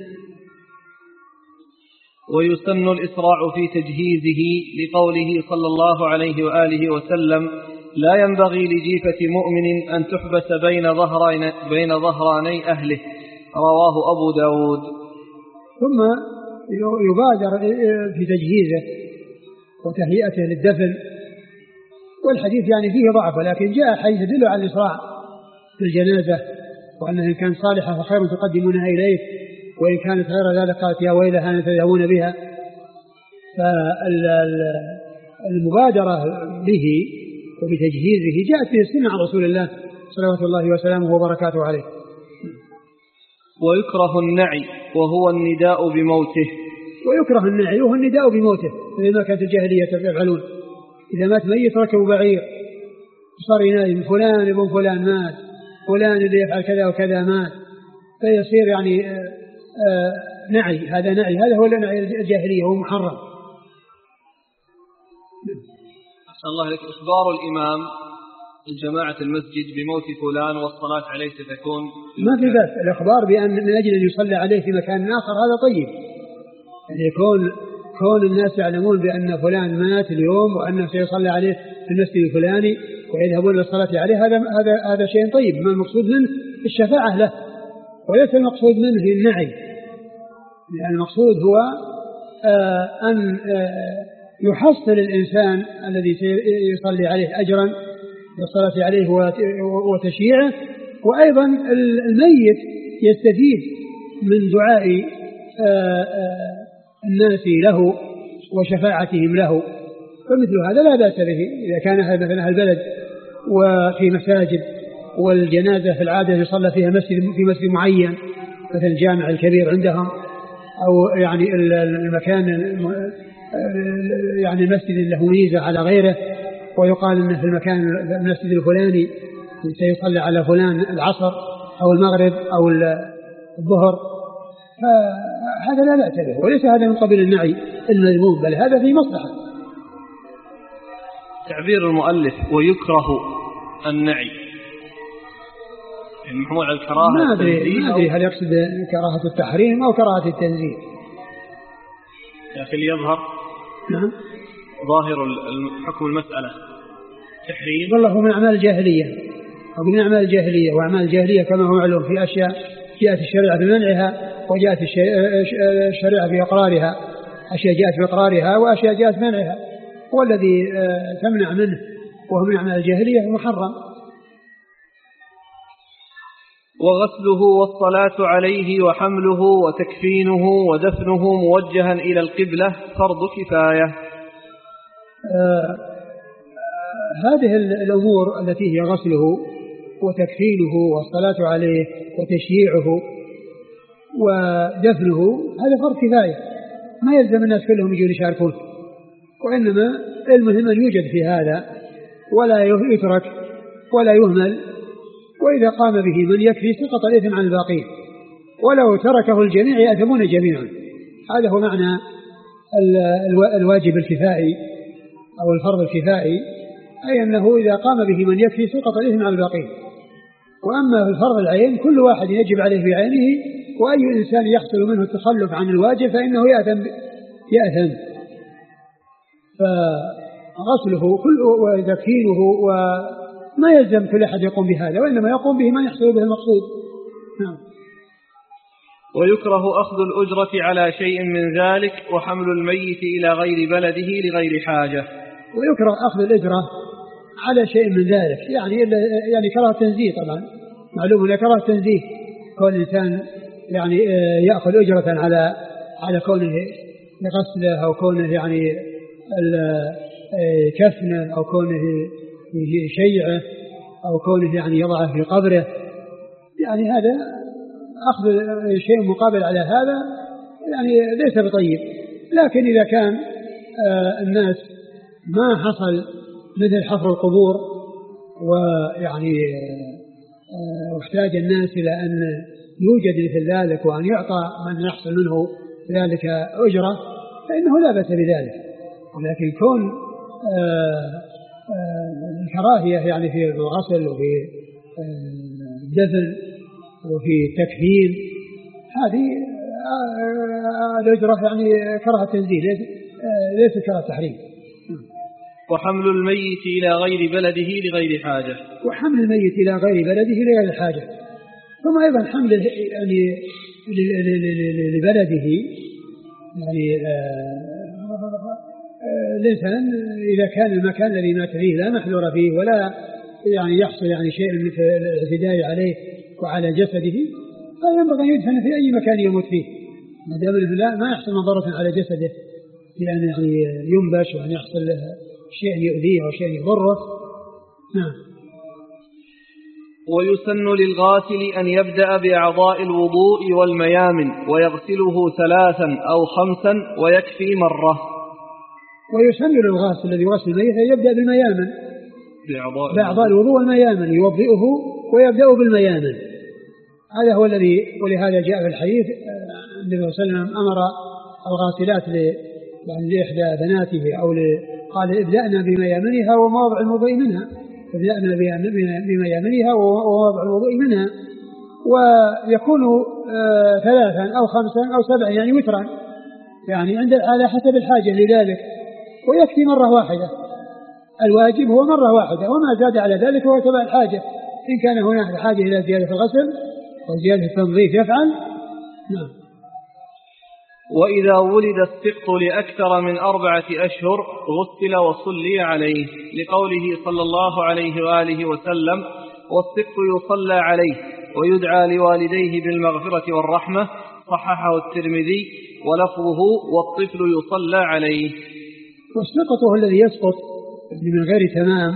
ويسن الإسراع في تجهيزه لقوله صلى الله عليه وآله وسلم لا ينبغي لجيفة مؤمن أن تحبس بين ظهراني أهله، رواه أبو داود. ثم يبادر في تجهيزه وتهيئته للدفن. والحديث يعني فيه ضعف، ولكن جاء حديث يدل على الإسراع في الجنازة، وأنه إن كان صالحة فخير تقدمونها إليه، وإن كانت غير ذلك قالت يا ويلها أن تذهبون بها. فالمبادرة به وبتجهيزه جاءت به السنة عن رسول الله صلوات الله وسلامه وبركاته عليه. ويكره النعي وهو النداء بموته. ويكره النعي وهو النداء بموته، لما كانت الجاهلية يفعلون إذا مات ميت ركبوا بعير صار ينادي فلان ابن فلان مات، فلان اللي يفعل كذا وكذا مات، فيصير يعني نعي. هذا نعي، هذا هو النعي الجاهلية، هو محرم. أحسن الله لك. إخبار الإمام الجماعة المسجد بموت فلان والصلاة عليه ستكون ما في بأس. الإخبار بأن من أجل أن يصلى عليه في مكان آخر هذا طيب، يعني كون الناس يعلمون بأن فلان مات اليوم وأنه سيصلى عليه في المسجد الفلاني ويذهبون للصلاة عليه، هذا شيء طيب. ما المقصود منه الشفاعة له، وليس المقصود منه النعي، لأن المقصود هو أن يحصل الإنسان الذي سيصلي عليه أجرا بالصلاة عليه وتشييعه، وأيضا الميت يستفيد من دعاء الناس له وشفاعتهم له. فمثل هذا لا بأس به إذا كان مثلا البلد وفي مساجد والجنازة في العادة يصلى فيها في مسجد معين مثل الجامع الكبير عندهم، أو يعني المكان يعني المسجد له ميزة على غيره، ويقال أنه في المسجد الفلاني سيصلى على فلان العصر أو المغرب أو الظهر، فهذا لا بأس به، وليس هذا من قبيل النعي المذموم، بل هذا في مصلحة. تعبير المؤلف ويكره النعي محمول على الكراهة، ما أدري هل يقصد كراهة التحريم أو كراهة التنزيه، لكن يظهر نعم ظاهر حكم المسألة تحريم. والله من أعمال الجاهلية أو من أعمال الجاهلية، وأعمال الجاهلية كما هو معلوم في أشياء جاءت الشريعة بمنعها وجاءت الشريعة بإقرارها، أشياء جاءت بإقرارها وأشياء جاءت بمنعها، والذي تمنع منه وهو من أعمال الجاهلية محرم. وغسله والصلاة عليه وحمله وتكفينه ودفنه موجها إلى القبلة فرض كفاية. هذه الأمور التي هي غسله وتكفينه والصلاة عليه وتشييعه ودفنه هذا فرض كفاية، ما يلزم الناس كلهم يجون يشاركون، وإنما المهم أن يوجد في هذا ولا يترك ولا يهمل، وإذا قام به من يكفي سقط الإثم عن الباقين، ولو تركه الجميع يأثمون جميعا. هذا هو معنى الواجب الكفائي أو الفرض الكفائي، أي أنه إذا قام به من يكفي سقط الإثم عن الباقين. وأما في الفرض العين كل واحد يجب عليه بعينه، وأي إنسان يحصل منه التخلف عن الواجب فإنه يأثم. فغسله وتكفينه وما يلزم كل أحد يقوم بهذا، وإنما يقوم به من يحصل به المقصود. نعم. ويكره أخذ الأجرة على شيء من ذلك وحمل الميت إلى غير بلده لغير حاجة. ويكره أخذ الأجرة على شيء من ذلك، يعني كراهة تنزيه. طبعا معلوم أن كراهة تنزيه كون الإنسان يعني يأخذ أجرة على كونه يغسله أو كونه يعني كفنه أو كونه يشيعه أو كونه يعني يضعه في قبره، يعني هذا أخذ شيء مقابل على هذا يعني ليس بطيب. لكن إذا كان الناس ما حصل مثل حفر القبور ويعني واحتاج الناس إلى أن يوجد مثل ذلك وأن يعطى من يحصل منه ذلك أجرة فإنه لا بأس بذلك. ولكن كون الكراهية يعني في الغسل وفي الدفن وفي التكفين هذه الأجرة يعني كراهة تنزيه ليس كراهة تحريم. وحمل الميت إلى غير بلده لغير حاجة. وحمل الميت إلى غير بلده لغير حاجة. ثم أيضا حمل يعني لبلده يعني الإنسان إذا كان المكان الذي مات فيه لا محذور فيه ولا يعني يحصل يعني شيء مثل الاعتداء عليه وعلى جسده فينبغي أن يدفن في أي مكان يموت فيه ما دام لا ما يحصل مضرة على جسده لأن يعني ينبش وأن يحصل له شيء يؤذيه أو شيء يضره. نعم. ويسن للغاسل أن يبدأ بأعضاء الوضوء والميامن ويغسله 3 أو 5 ويكفي مرة. ويسن للغاسل الذي يغسل الميت أن يبدأ بالميامن بأعضاء الوضوء والميامن يوضئه ويبدأ بالميامن. هذا هو الذي ولهذا جاء في الحديث النبي صلى الله عليه وسلم أمر الغاسلات لإحدى بناته أو قال ابدأنا بميامنها ومواضع الموضع منها بميامنها ووضع الوضوء منها، ويكون 3 أو 5 أو 7 يعني وترا، يعني على حسب الحاجة لذلك، ويكفي مرة واحدة. الواجب هو مرة واحدة، وما زاد على ذلك هو تبع الحاجة. إن كان هناك حاجة إلى زيادة الغسل وزيادة التنظيف يفعل. نعم. وإذا ولد السقط لأكثر من 4 أشهر غسل وصلي عليه، لقوله صلى الله عليه وآله وسلم: والسقط يصلى عليه ويدعى لوالديه بالمغفرة والرحمة. صححه الترمذي، ولفظه: والطفل يصلى عليه. والسقط هو الذي يسقط من غير تمام،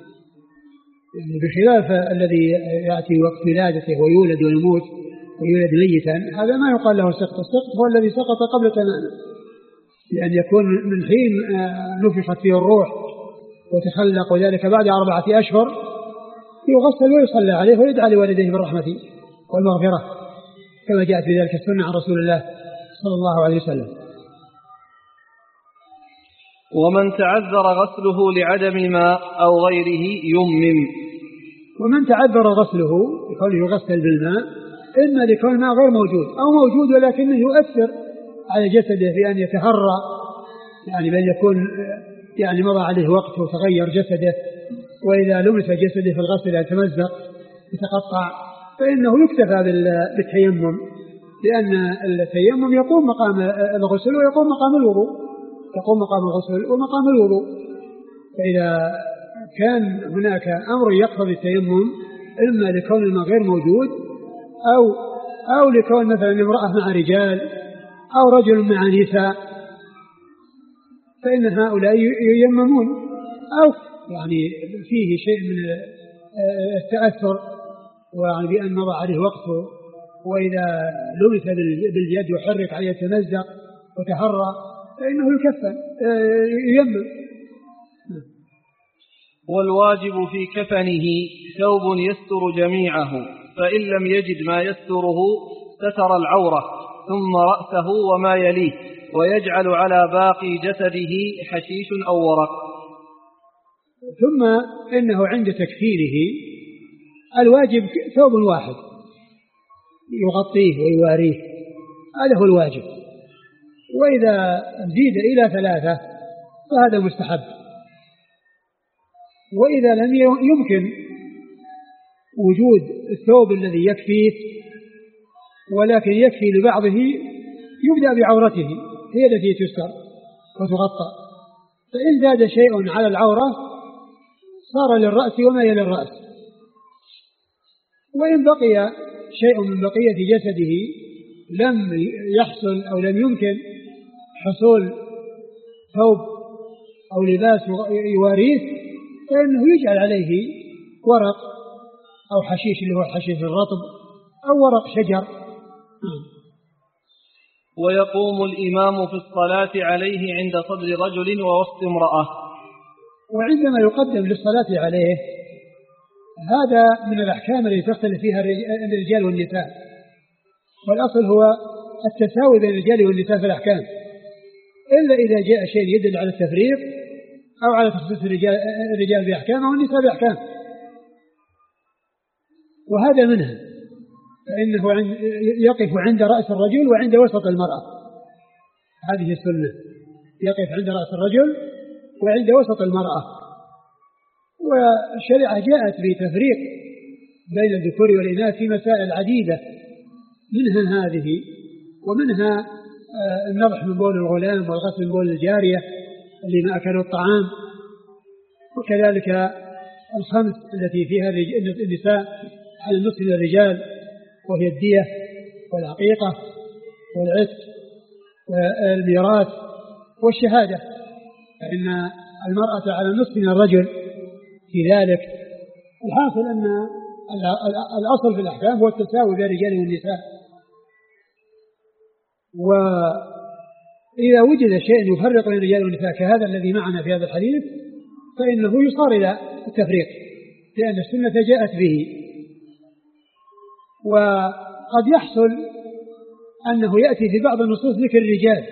بخلاف الذي يأتي وقت ولادته ويولد ويموت ويولد ميتا، هذا ما يقال له سقط. السقط هو الذي سقط قبل تمامه، لأن يكون من حين نفخت فيه الروح وتخلق، وذلك بعد 4 أشهر يغسل ويصلى عليه ويدعى لوالديه بالرحمة والمغفرة، كما جاءت في ذلك السنة عن رسول الله صلى الله عليه وسلم. ومن تعذر غسله لعدم ماء أو غيره يمم. ومن تعذر غسله يكون يغسل بالماء، إما لكون الماء غير موجود أو موجود ولكنه يؤثر على جسده بأن يتهرى، يعني بأن يكون يعني مضى عليه وقت وتغير جسده، وإذا لمس جسده في الغسل يتمزق يتقطع، فإنه يكتفى بالتيمم، لأن التيمم يقوم مقام الغسل ويقوم مقام الوضوء، يقوم مقام الغسل ومقام الوضوء. فإذا كان هناك أمر يقتضي التيمم، إما لكون الماء غير موجود أو لكون مثلا امرأة مع رجال أو رجل مع نساء، فإن هؤلاء ييممون، أو يعني فيه شيء من التأثر، ويعني بأن مضى عليه وقته، وإذا لمس باليد وحرك عليه يتمزق وتهرى فإنه يكفن ييمم. والواجب في كفنه ثوب يستر جميعه، فإن لم يجد ما يستره ستر العورة ثم رأسه وما يليه، ويجعل على باقي جسده حشيش أو ورق. ثم إنه عند تكفينه الواجب ثوب واحد يغطيه ويواريه، هذا هو الواجب. وإذا زيد إلى 3 فهذا مستحب. وإذا لم يمكن وجود الثوب الذي يكفيه ولكن يكفي لبعضه، يبدأ بعورته، هي التي تستر وتغطى، فإن زاد شيء على العورة صار للرأس وما يلي الرأس، وإن بقي شيء من بقية جسده لم يحصل أو لم يمكن حصول ثوب أو لباس يواريه، فإنه يجعل عليه ورق أو حشيش اللي هو الحشيش الرطب أو ورق شجر. ويقوم الإمام في الصلاة عليه عند صدر رجل ووسط امرأة. وعندما يقدم للصلاة عليه، هذا من الأحكام التي تختلف فيها الرجال والنساء، والأصل هو التساوي بين الرجال والنساء في الأحكام، إلا إذا جاء شيء يدل على التفريق أو على تخصيص الرجال بأحكام أو النساء بأحكام، وهذا منها، فإنه يقف عند رأس الرجل وعند وسط المرأة، هذه السنة، يقف عند رأس الرجل وعند وسط المرأة. والشريعة جاءت بتفريق بين الذكور والإناث في مسائل عديدة، منها هذه، ومنها النضح من بول الغلام والغسل من بول الجارية اللي ما أكلوا الطعام، وكذلك الخمس التي فيها النساء على النصف من الرجال، وهي الدية والعقيقة والعتق والميراث والشهادة، فإن المرأة على النصف من الرجل في ذلك. الحاصل أن الأصل في الأحكام هو التساوي بين الرجال والنساء، وإذا وجد شيء يفرق بين الرجال والنساء كهذا الذي معنا في هذا الحديث فإنه يصار إلى التفريق، لأن السنة جاءت به. وقد يحصل أنه يأتي في بعض النصوص ذكر الرجال،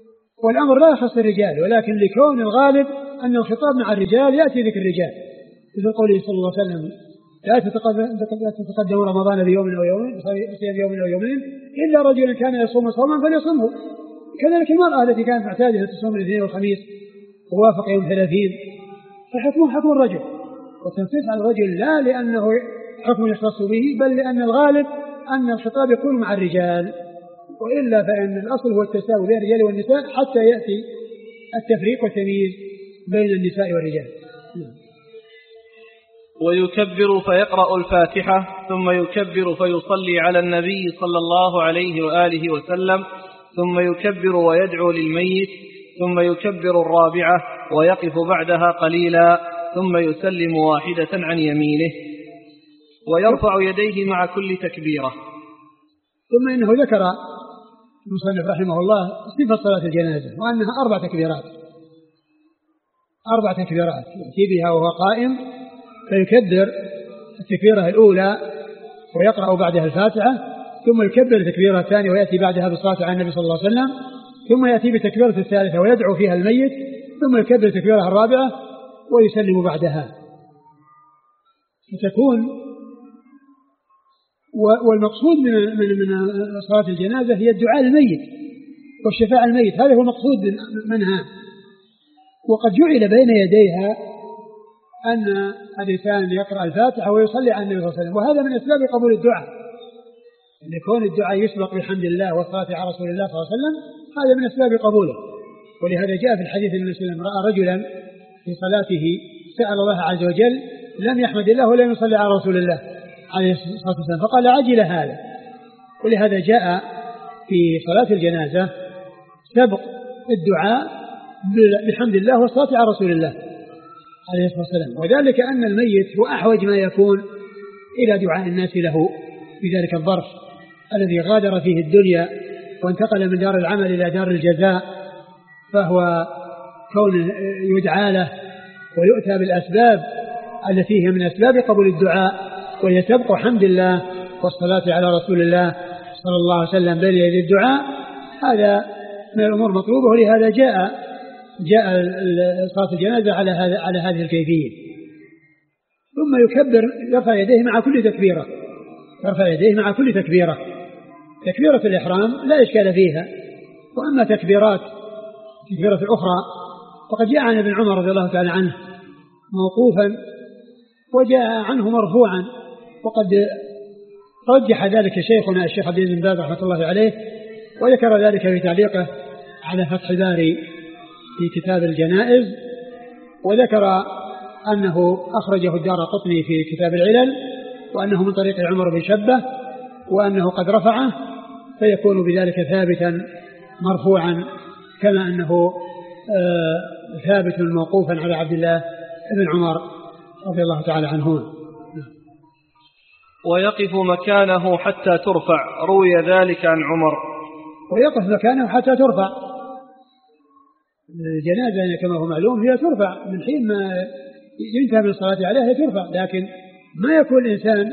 والأمر لا يخص الرجال، ولكن لكون الغالب أن الخطاب مع الرجال يأتي ذكر الرجال، مثل قوله صلى الله عليه وسلم لا تتقدم رمضان بيوم أو يومين بصيام يوم أو يومين إلا رجل كان يصوم صوما فليصومه. كذلك المرأة التي كانت معتادة تصوم الاثنين والخميس ووافق يوم 30 فحكمه حكم الرجل، والتنصيص على الرجل لا لأنه حكم يختص به بل لأن الغالب أن الخطاب يكون مع الرجال، وإلا فإن الأصل هو التساوي بين الرجال والنساء حتى يأتي التفريق والتمييز بين النساء والرجال. ويكبر فيقرأ الفاتحة ثم يكبر فيصلي على النبي صلى الله عليه وآله وسلم ثم يكبر ويدعو للميت ثم يكبر الرابعة ويقف بعدها قليلا ثم يسلم واحدة عن يمينه ويرفع يديه مع كل تكبيرة. ثم إنه ذكر المصنف رحمه الله صفة صلاة الجنازة وأنها 4 تكبيرات يأتي بها وهو قائم فيكبر التكبيرة الأولى ويقرأ بعدها الفاتحة ثم يكبر التكبيرة الثانية ويأتي بعدها بالصلاة على النبي صلى الله عليه وسلم ثم يأتي بالتكبيرة الثالثة ويدعو فيها الميت ثم يكبر التكبيرة الرابعة ويسلم بعدها فتكون. والمقصود من صلاة الجنازة هي الدعاء للميت والشفاعة الميت، هذا هو المقصود منها. وقد جعل بين يديها أن الإنسان يقرأ الفاتحة ويصلي على النبي صلى الله عليه وسلم، وهذا من أسباب قبول الدعاء، أن يكون الدعاء يسبق بحمد الله والصلاة على رسول الله صلى الله عليه وسلم، هذا من أسباب قبوله. ولهذا جاء في الحديث أن المسلم رأى رجلا في صلاته سأل الله عز وجل لم يحمد الله ولم يصلي على رسول الله عليه الصلاة والسلام فقال عجل هذا. ولهذا جاء في صلاة الجنازة سبق الدعاء بحمد الله والصلاة على رسول الله عليه الصلاة والسلام، وذلك أن الميت هو أحوج ما يكون إلى دعاء الناس له في ذلك الظرف الذي غادر فيه الدنيا وانتقل من دار العمل إلى دار الجزاء، فهو كون يدعى له ويؤتى بالأسباب التي هي من أسباب قبول الدعاء وهي سبق حمد الله والصلاة على رسول الله صلى الله عليه وسلم بين يدي الدعاء، هذا من الأمور مطلوبة. ولهذا جاء صلاة الجنازة على هذه الكيفية. ثم يكبر يرفع يديه مع كل تكبيرة. تكبيرة الإحرام لا إشكال فيها، وأما تكبيرة الأخرى فقد جاء عن ابن عمر رضي الله تعالى عنه موقوفا وجاء عنه مرفوعا، وقد رجح ذلك شيخنا الشيخ عبد العزيز بن باز رحمة الله عليه، وذكر ذلك في تعليقه على فتح الباري في كتاب الجنائز، وذكر أنه أخرجه الدارقطني في كتاب العلل، وأنه من طريق عمر بن شبة، وأنه قد رفعه فيكون بذلك ثابتا مرفوعا كما أنه ثابت موقوفا على عبد الله بن عمر رضي الله تعالى عنهما. ويقف مكانه حتى ترفع، روي ذلك عن عمر. ويقف مكانه حتى ترفع. الجنازة كما هو معلوم هي ترفع من حين ما ينتهي من الصلاة عليها ترفع، لكن ما يكون الإنسان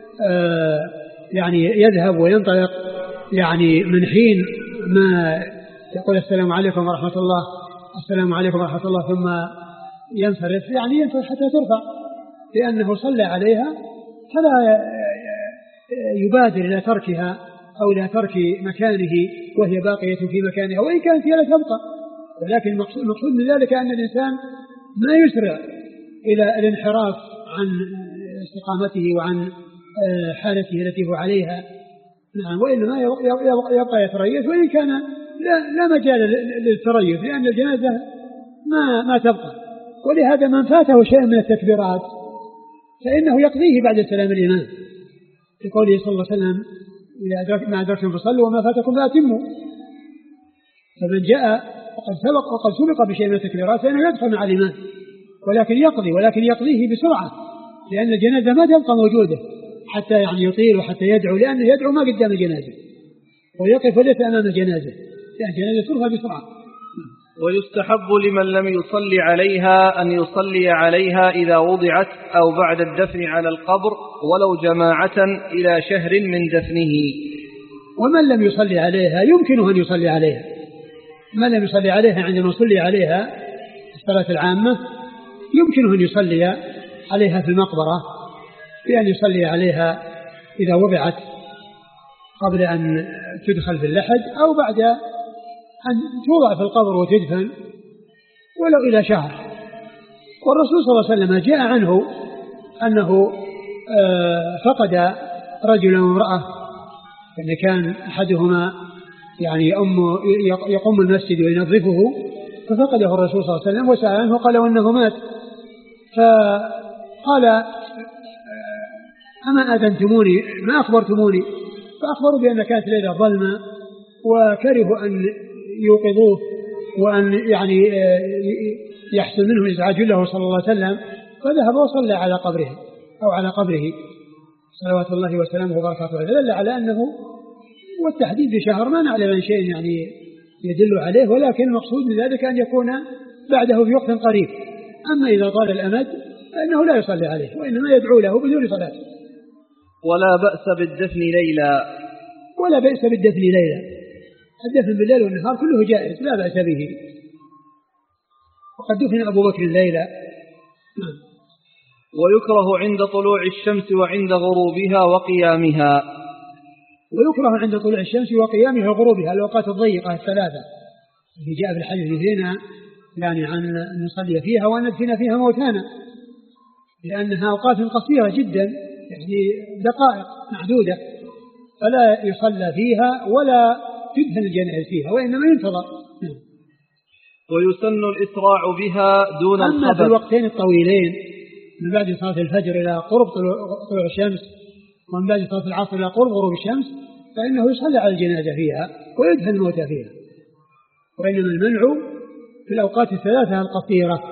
يعني يذهب وينطلق يعني من حين ما يقول السلام عليكم ورحمة الله السلام عليكم ورحمة الله ثم ينصرف، يعني ينصرف حتى ترفع، لأنه صلى عليها فلا يبادر إلى تركها أو إلى ترك مكانه وهي باقية في مكانها وإن كانت هي لا تبقى. ولكن المقصود من ذلك أن الإنسان ما يسرع إلى الانحراف عن استقامته وعن حالته التي هو عليها، نعم، وإنما يبقى يتريث، وإن كان لا مجال للتريث لأن الجنازة ما تبقى. ولهذا من فاته شيء من التكبيرات فإنه يقضيه بعد سلام الإمام، لقوله صلى الله عليه وسلم ما أدركتم فصلوا وما فاتكم فأتموا. فمن جاء وقد سبق بشيء من التكبيرات فإنه يدخل مع الإمام ولكن يقضيه بسرعة، لأن الجنازة ما تبقى موجودة حتى يعني يطيل وحتى يدعو، لأنه يدعو ما قدام الجنازة ويقف وليس أمام الجنازة، لأن الجنازة ترفع بسرعة. ويستحب لمن لم يصلي عليها أن يصلي عليها إذا وضعت أو بعد الدفن على القبر ولو جماعة إلى شهر من دفنه. ومن لم يصلي عليها يمكنه أن يصلي عليها، من لم يصلي عليها عندما يصلي عليها الصلاة العامة يمكنه أن يصلي عليها في المقبرة بأن يصلي عليها إذا وضعت قبل أن تدخل في اللحد أو بعد أن توضع في القبر وتدفن ولو إلى شهر. والرسول صلى الله عليه وسلم جاء عنه أنه فقد رجلا وامرأة، يعني كان أحدهما يعني يقوم المسجد وينظفه ففقده الرسول صلى الله عليه وسلم وسأل عنه قال وأنه مات، فقال أما أذنتموني ما أخبرتموني؟ فأخبروا بأن كانت ليلة ظلمة وكرهوا أن يوقظوه وأن يعني يحصل منهم إزعاج له صلى الله عليه وسلم، فذهب وصلى على قبره أو على قبره صلوات الله وسلامه وبركاته عليه، دل على أنه والتحديد بشهر ما نعلم عن شيء يعني يدل عليه، ولكن المقصود من ذلك أن يكون بعده في وقت قريب. أما إذا طال الأمد فإنه لا يصلي عليه وإنما يدعو له بدون صلاة. ولا بأس بالدفن ليلا. ولا بأس بالدفن ليلا، الدفن بالليل والنهار كله جائز لا بأس به، وقد دفن أبو بكر الليلة. ويكره عند طلوع الشمس وعند غروبها وقيامها. ويكره عند طلوع الشمس وقيامها وغروبها الأوقات الضيقة الثلاثة التي جاء في الحديث هنا يعني عن أن نصلي فيها وأن ندفن فيها موتانا، لأنها أوقات قصيرة جدا يعني دقائق معدودة، فلا يصلى فيها ولا تدفن الجنائز فيها وإنما ينتظر. ويسن الإسراع بها دون الخبر. أما في الوقتين الطويلين من بعد صلاة الفجر إلى قرب طلوع الشمس ومن بعد صلاة العصر إلى قرب غروب الشمس فإنه يصلى على الجنازة فيها ويدفن الموتى فيها، وإنما المنع في الأوقات الثلاثة القصيرة.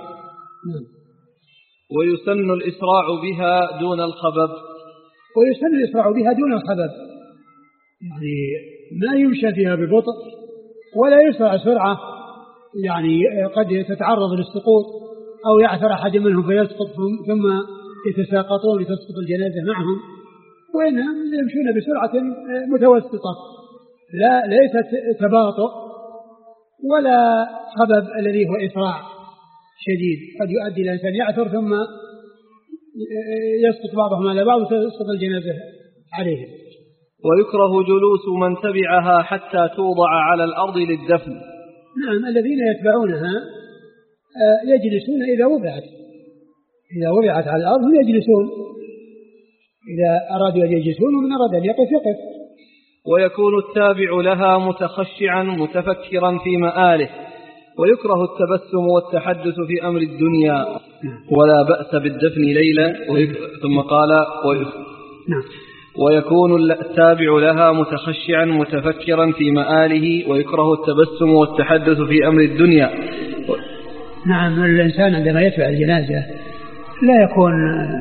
ويسن الإسراع بها دون الخبب. ويسن الإسراع بها دون الخبب، يعني ما يمشى فيها ببطء ولا يسرع سرعة يعني قد تتعرض للسقوط أو يعثر أحد منهم فيسقط ثم يتساقطون لتسقط الجنازة معهم، وإنهم يمشون بسرعة متوسطة لا ليست تباطؤ ولا خبب الذي هو إسراع شديد قد يؤدي إلى إنسان يعثر ثم يسقط بعضهم على بعض وتسقط الجنازة عليهم. ويكره جلوس من تبعها حتى توضع على الأرض للدفن. نعم، الذين يتبعونها يجلسون إذا وضعت على الأرض هم يجلسون، إذا أرادوا أن يجلسون ومن أراد أن يقف. ويكون التابع لها متخشعا متفكرا في مآله. ويكره التبسم والتحدث في أمر الدنيا. ولا بأس بالدفن ليلا. ثم قال نعم. ويكون التابع لها متخشعا متفكرا في مآله. ويكره التبسم والتحدث في أمر الدنيا. نعم، الإنسان عندما يتبع الجنازة لا يكون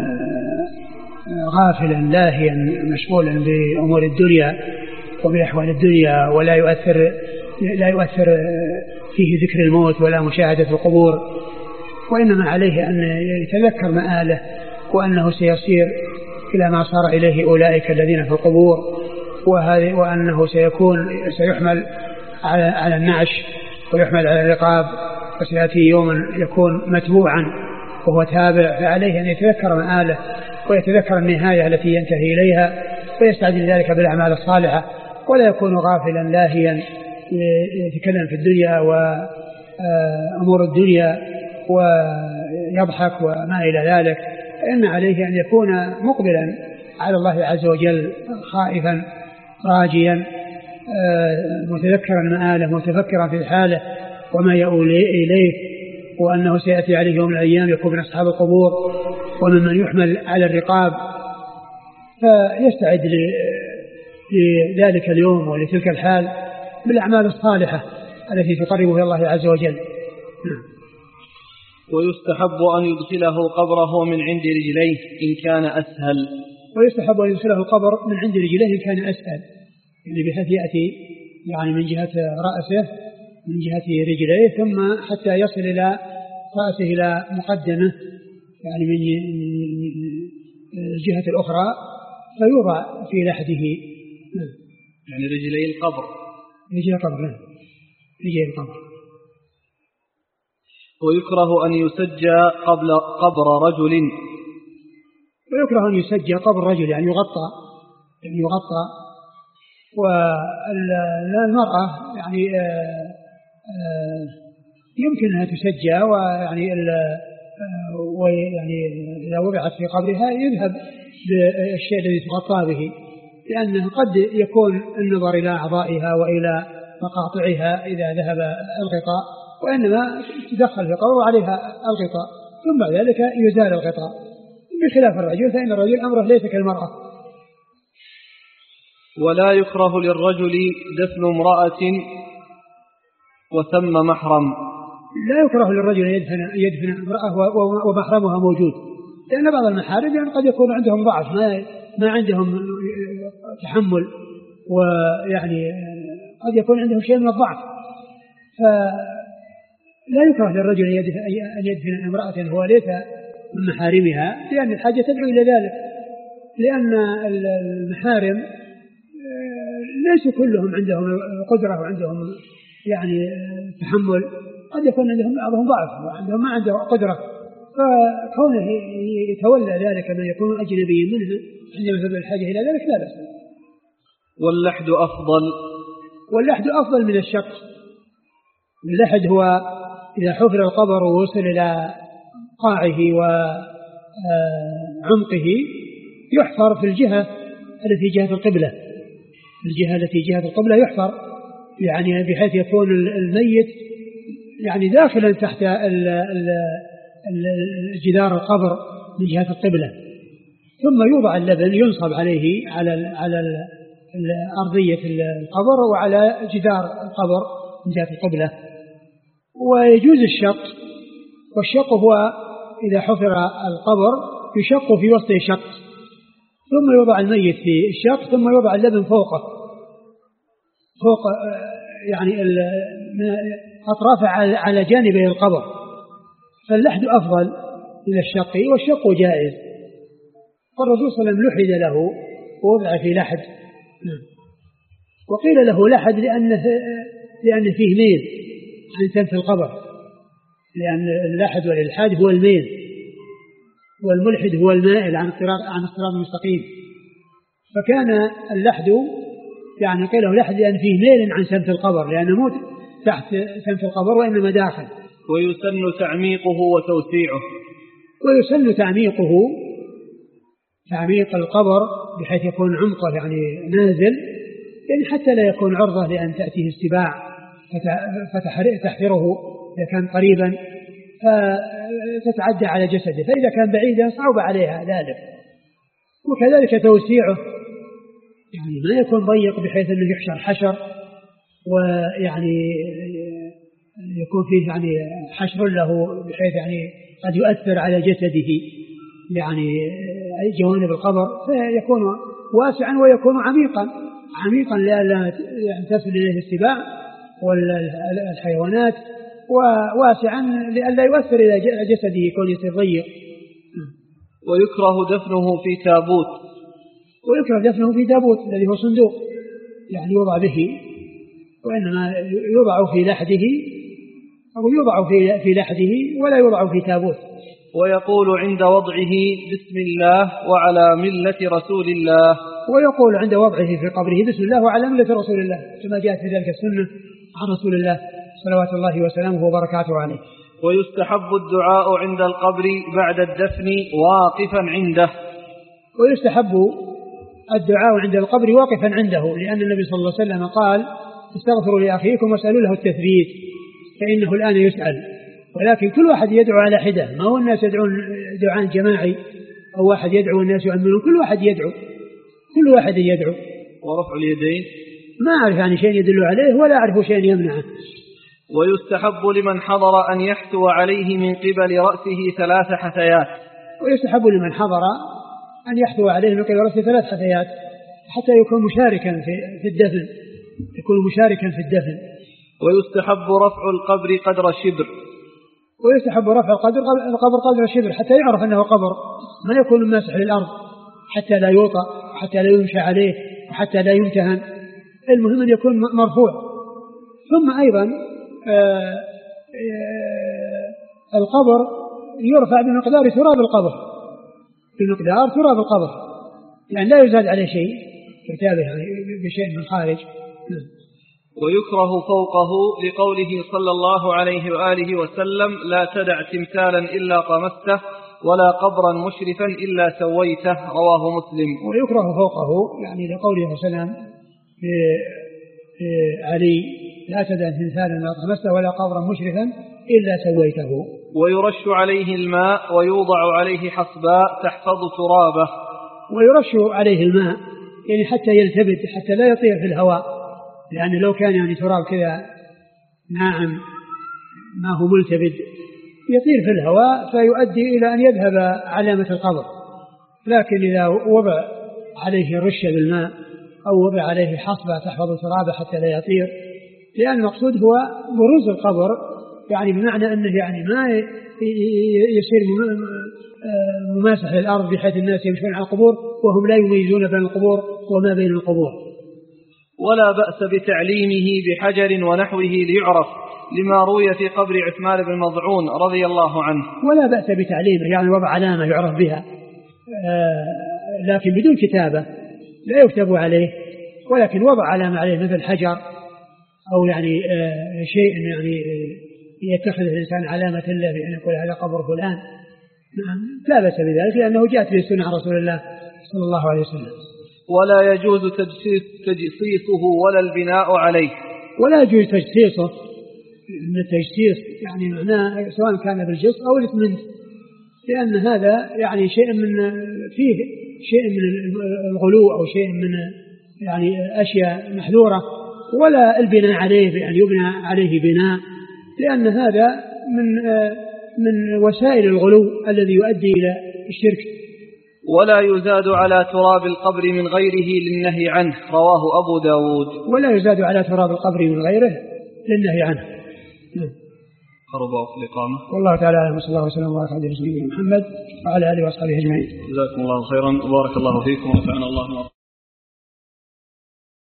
غافلا لاهيا مشغولا بأمور الدنيا وبأحوال الدنيا، ولا يؤثر فيه ذكر الموت ولا مشاهدة القبور، وإنما عليه أن يتذكر مآله وأنه سيصير إلى ما صار إليه أولئك الذين في القبور، وأنه سيحمل على النعش ويحمل على الرقاب، وسيأتي يوم يكون متبوعا وهو تابع، فعليه أن يتذكر مآله ويتذكر النهاية التي ينتهي إليها ويستعد ذلك بالأعمال الصالحة، ولا يكون غافلا لاهيا يتكلم في الدنيا وأمور الدنيا ويضحك وما إلى ذلك، فإن عليه أن يكون مقبلا على الله عز وجل خائفا راجيا متذكرا مآله متفكرا في حاله وما يؤول إليه، وأنه سيأتي عليه يوم من الأيام يكون من أصحاب القبور وممن يحمل على الرقاب، فيستعد لذلك اليوم ولتلك الحال بالأعمال الصالحة التي تقربه إلى الله عز وجل. ويستحب أن يدخله قبره من عند رجليه إن كان أسهل. ويستحب أن يدخله القبر من عند رجليه إن كان أسهل، يعني بحيث يأتي يعني من جهة رأسه من جهة رجليه ثم حتى يصل إلى رأسه إلى مقدمه يعني من الجهة الأخرى فيوضع في لحده. يعني رجلي القبر. رجلي القبر. رجلي القبر. ويكره أن يسجى قبل قبر رجل. ويكره أن يسجى قبر الرجل يعني يغطى والمرأة يعني يمكن أنها تسجى ويعني إذا وضعت في قبرها يذهب بالشيء الذي تغطى به، لأنه قد يكون النظر إلى أعضائها وإلى مقاطعها إذا ذهب الغطاء، وإنما تدخل في قبر وعليها الغطاء ثم بعد ذلك يزال الغطاء، بخلاف الرجل فإن الرجل أمره ليس كالمرأة. ولا يكره للرجل دفن امرأة وثم محرم. لا يكره للرجل أن يدفن امرأة ومحرمها موجود، لأن بعض المحارم يعني قد يكون عندهم ضعف، ما عندهم تحمل، ويعني قد يكون عندهم شيء من الضعف، فلا يكره للرجل أن يدفن امرأة هو ليس من محارمها، لأن الحاجة تدعو إلى ذلك، لأن المحارم ليس كلهم عندهم قدرة وعندهم يعني تحمل، قد يكون عندهم بعضهم ضعف وعندهم ما عنده قدرة، فكونه يتولى ذلك من يكون أجنبي منه عندما تبدو الحاجة إلى ذلك لا بأس. واللحد أفضل. واللحد أفضل من الشق. اللحد هو إذا حفر القبر ووصل إلى قاعه وعمقه يحفر في الجهة التي جهة القبلة، الجهة التي جهة القبلة يحفر يعني بحيث يكون الميت يعني داخلا تحت جدار القبر من جهة القبلة، ثم يوضع اللبن ينصب عليه على أرضية القبر وعلى جدار القبر من جهة القبلة. ويجوز الشق، والشق هو إذا حفر القبر يشق في وسط شق، ثم يوضع الميت في الشق، ثم يوضع اللبن فوق يعني أطرافه على جانبي القبر، فاللحد أفضل من الشق، والشق جائز. والرسول صلى الله عليه وسلم لحد له ووضع في لحد، وقيل له لحد لأن فيه ميل عن تنف القبر، لأن اللحد والإلحاد هو الميل، والملحد هو المائل عن الصراط المستقيم، فكان اللحد يعني قيل له لحد لأن فيه ميل عن تنف القبر، لأنه موت تحت تنف القبر وإنما داخل. ويسن تعميقه وتوسيعه. ويسن تعميق القبر بحيث يكون عمقه يعني نازل، يعني حتى لا يكون عرضة لأن تأتيه السباع فتحفره إذا كان قريبا فتتعدى على جسده، فإذا كان بعيدا صعب عليها ذلك. وكذلك توسيعه يعني ما يكون ضيق بحيث أنه يحشر حشر، ويعني يكون فيه يعني حشر له بحيث يعني قد يؤثر على جسده يعني جوانب القبر، فيكون واسعا ويكون عميقا لئلا تصل إليه السباع والحيوانات، وواسعا لئلا يؤثر إلى جسده يكون يصير ضيق. ويكره دفنه في تابوت. الذي هو صندوق يعني يوضع به، وإنما يوضع في لحده أو يوضع في لحده ولا يوضع في تابوت. ويقول عند وضعه بسم الله وعلى ملة رسول الله. ويقول عند وضعه في قبره بسم الله وعلى ملة رسول الله، كما جاءت في ذلك السنة عن رسول الله صلوات الله وسلامه وبركاته عليه. ويستحب الدعاء عند القبر بعد الدفن واقفا عنده. ويستحب الدعاء عند القبر واقفا عنده، لأن النبي صلى الله عليه وسلم قال استغفروا لأخيكم واسألوا له التثبيت فإنه الآن يسأل. ولكن كل واحد يدعو على حدة، ما هو الناس يدعون دعاء جماعي أو واحد يدعو الناس يؤمنون، كل واحد يدعو. ورفع اليدين ما أعرف يعني شيء يدل عليه ولا أعرف شيء يمنعه. ويستحب لمن حضر أن يحثو عليه من قبل رأسه 3 حثيات. ويستحب لمن حضر أن يحثو عليه من قبل رأسه 3 حثيات حتى يكون مشاركا في الدفن. ويستحب رفع القبر قدر الشبر. القبر قدر الشبر حتى يعرف أنه قبر، ما يكون ماسح للأرض حتى لا يوطأ حتى لا يمشى عليه وحتى لا يمتهن، المهم أن يكون مرفوع. ثم أيضا القبر يرفع بمقدار تراب القبر، بمقدار تراب القبر، يعني لا يزاد عليه شيء كتابه بشيء من خارج. ويكره فوقه لقوله صلى الله عليه وآله وسلم لا تدع تمثالا إلا طمسته ولا قبرا مشرفا إلا سويته، رواه مسلم. ويكره فوقه يعني لقوله صلى الله عليه وسلم علي لا تدع تمثالا إلا طمسته ولا قبرا مشرفا إلا سويته. ويرش عليه الماء ويوضع عليه حصباء تحفظ ترابه. ويرش عليه الماء يعني حتى يلتبت، حتى لا يطير في الهواء، يعني لو كان يعني تراب كذا ناعم ما هو ملتبت يطير في الهواء فيؤدي إلى أن يذهب علامة القبر. لكن إذا وضع عليه رشة بالماء أو وضع عليه حصبة تحفظ ترابه حتى لا يطير، لأن المقصود هو بروز القبر، يعني بمعنى أنه يعني ما يصير مماسح للأرض بحيث الناس يمشون على القبور وهم لا يميزون بين القبور وما بين القبور. ولا بأس بتعليمه بحجر ونحوه ليعرف، لما روي في قبر عثمان بن مظعون رضي الله عنه. ولا بأس بتعليمه يعني وضع علامة يعرف بها، لكن بدون كتابة لا يكتب عليه، ولكن وضع علامة عليه مثل حجر أو يعني شيء يعني يتخذ الإنسان علامة له بأن يقول هذا قبر فلان، لا بأس بذلك لأنه جاءت به سنة رسول الله صلى الله عليه وسلم. ولا يجوز تجصيصه ولا البناء عليه. ولا يجوز تجصيصه، من التجصيص يعني معناه سواء كان بالجص أو الإسمنت، لأن هذا يعني شيء من فيه شيء من الغلو أو شيء من يعني أشياء محذورة. ولا البناء عليه بأن يبنى عليه بناء، لأن هذا من وسائل الغلو الذي يؤدي إلى الشرك. ولا يزاد على تراب القبر من غيره للنهي عنه، رواه أبو داود. ولا يزاد على تراب القبر من غيره للنهي عنه. أربعة في الإقامة. والله تعالى أعلم، صلى الله عليه وسلم وبارك على محمد وعلى آله وأصحابه أجمعين. جزاكم الله خيرا وبارك الله فيكم ونفعنا الله.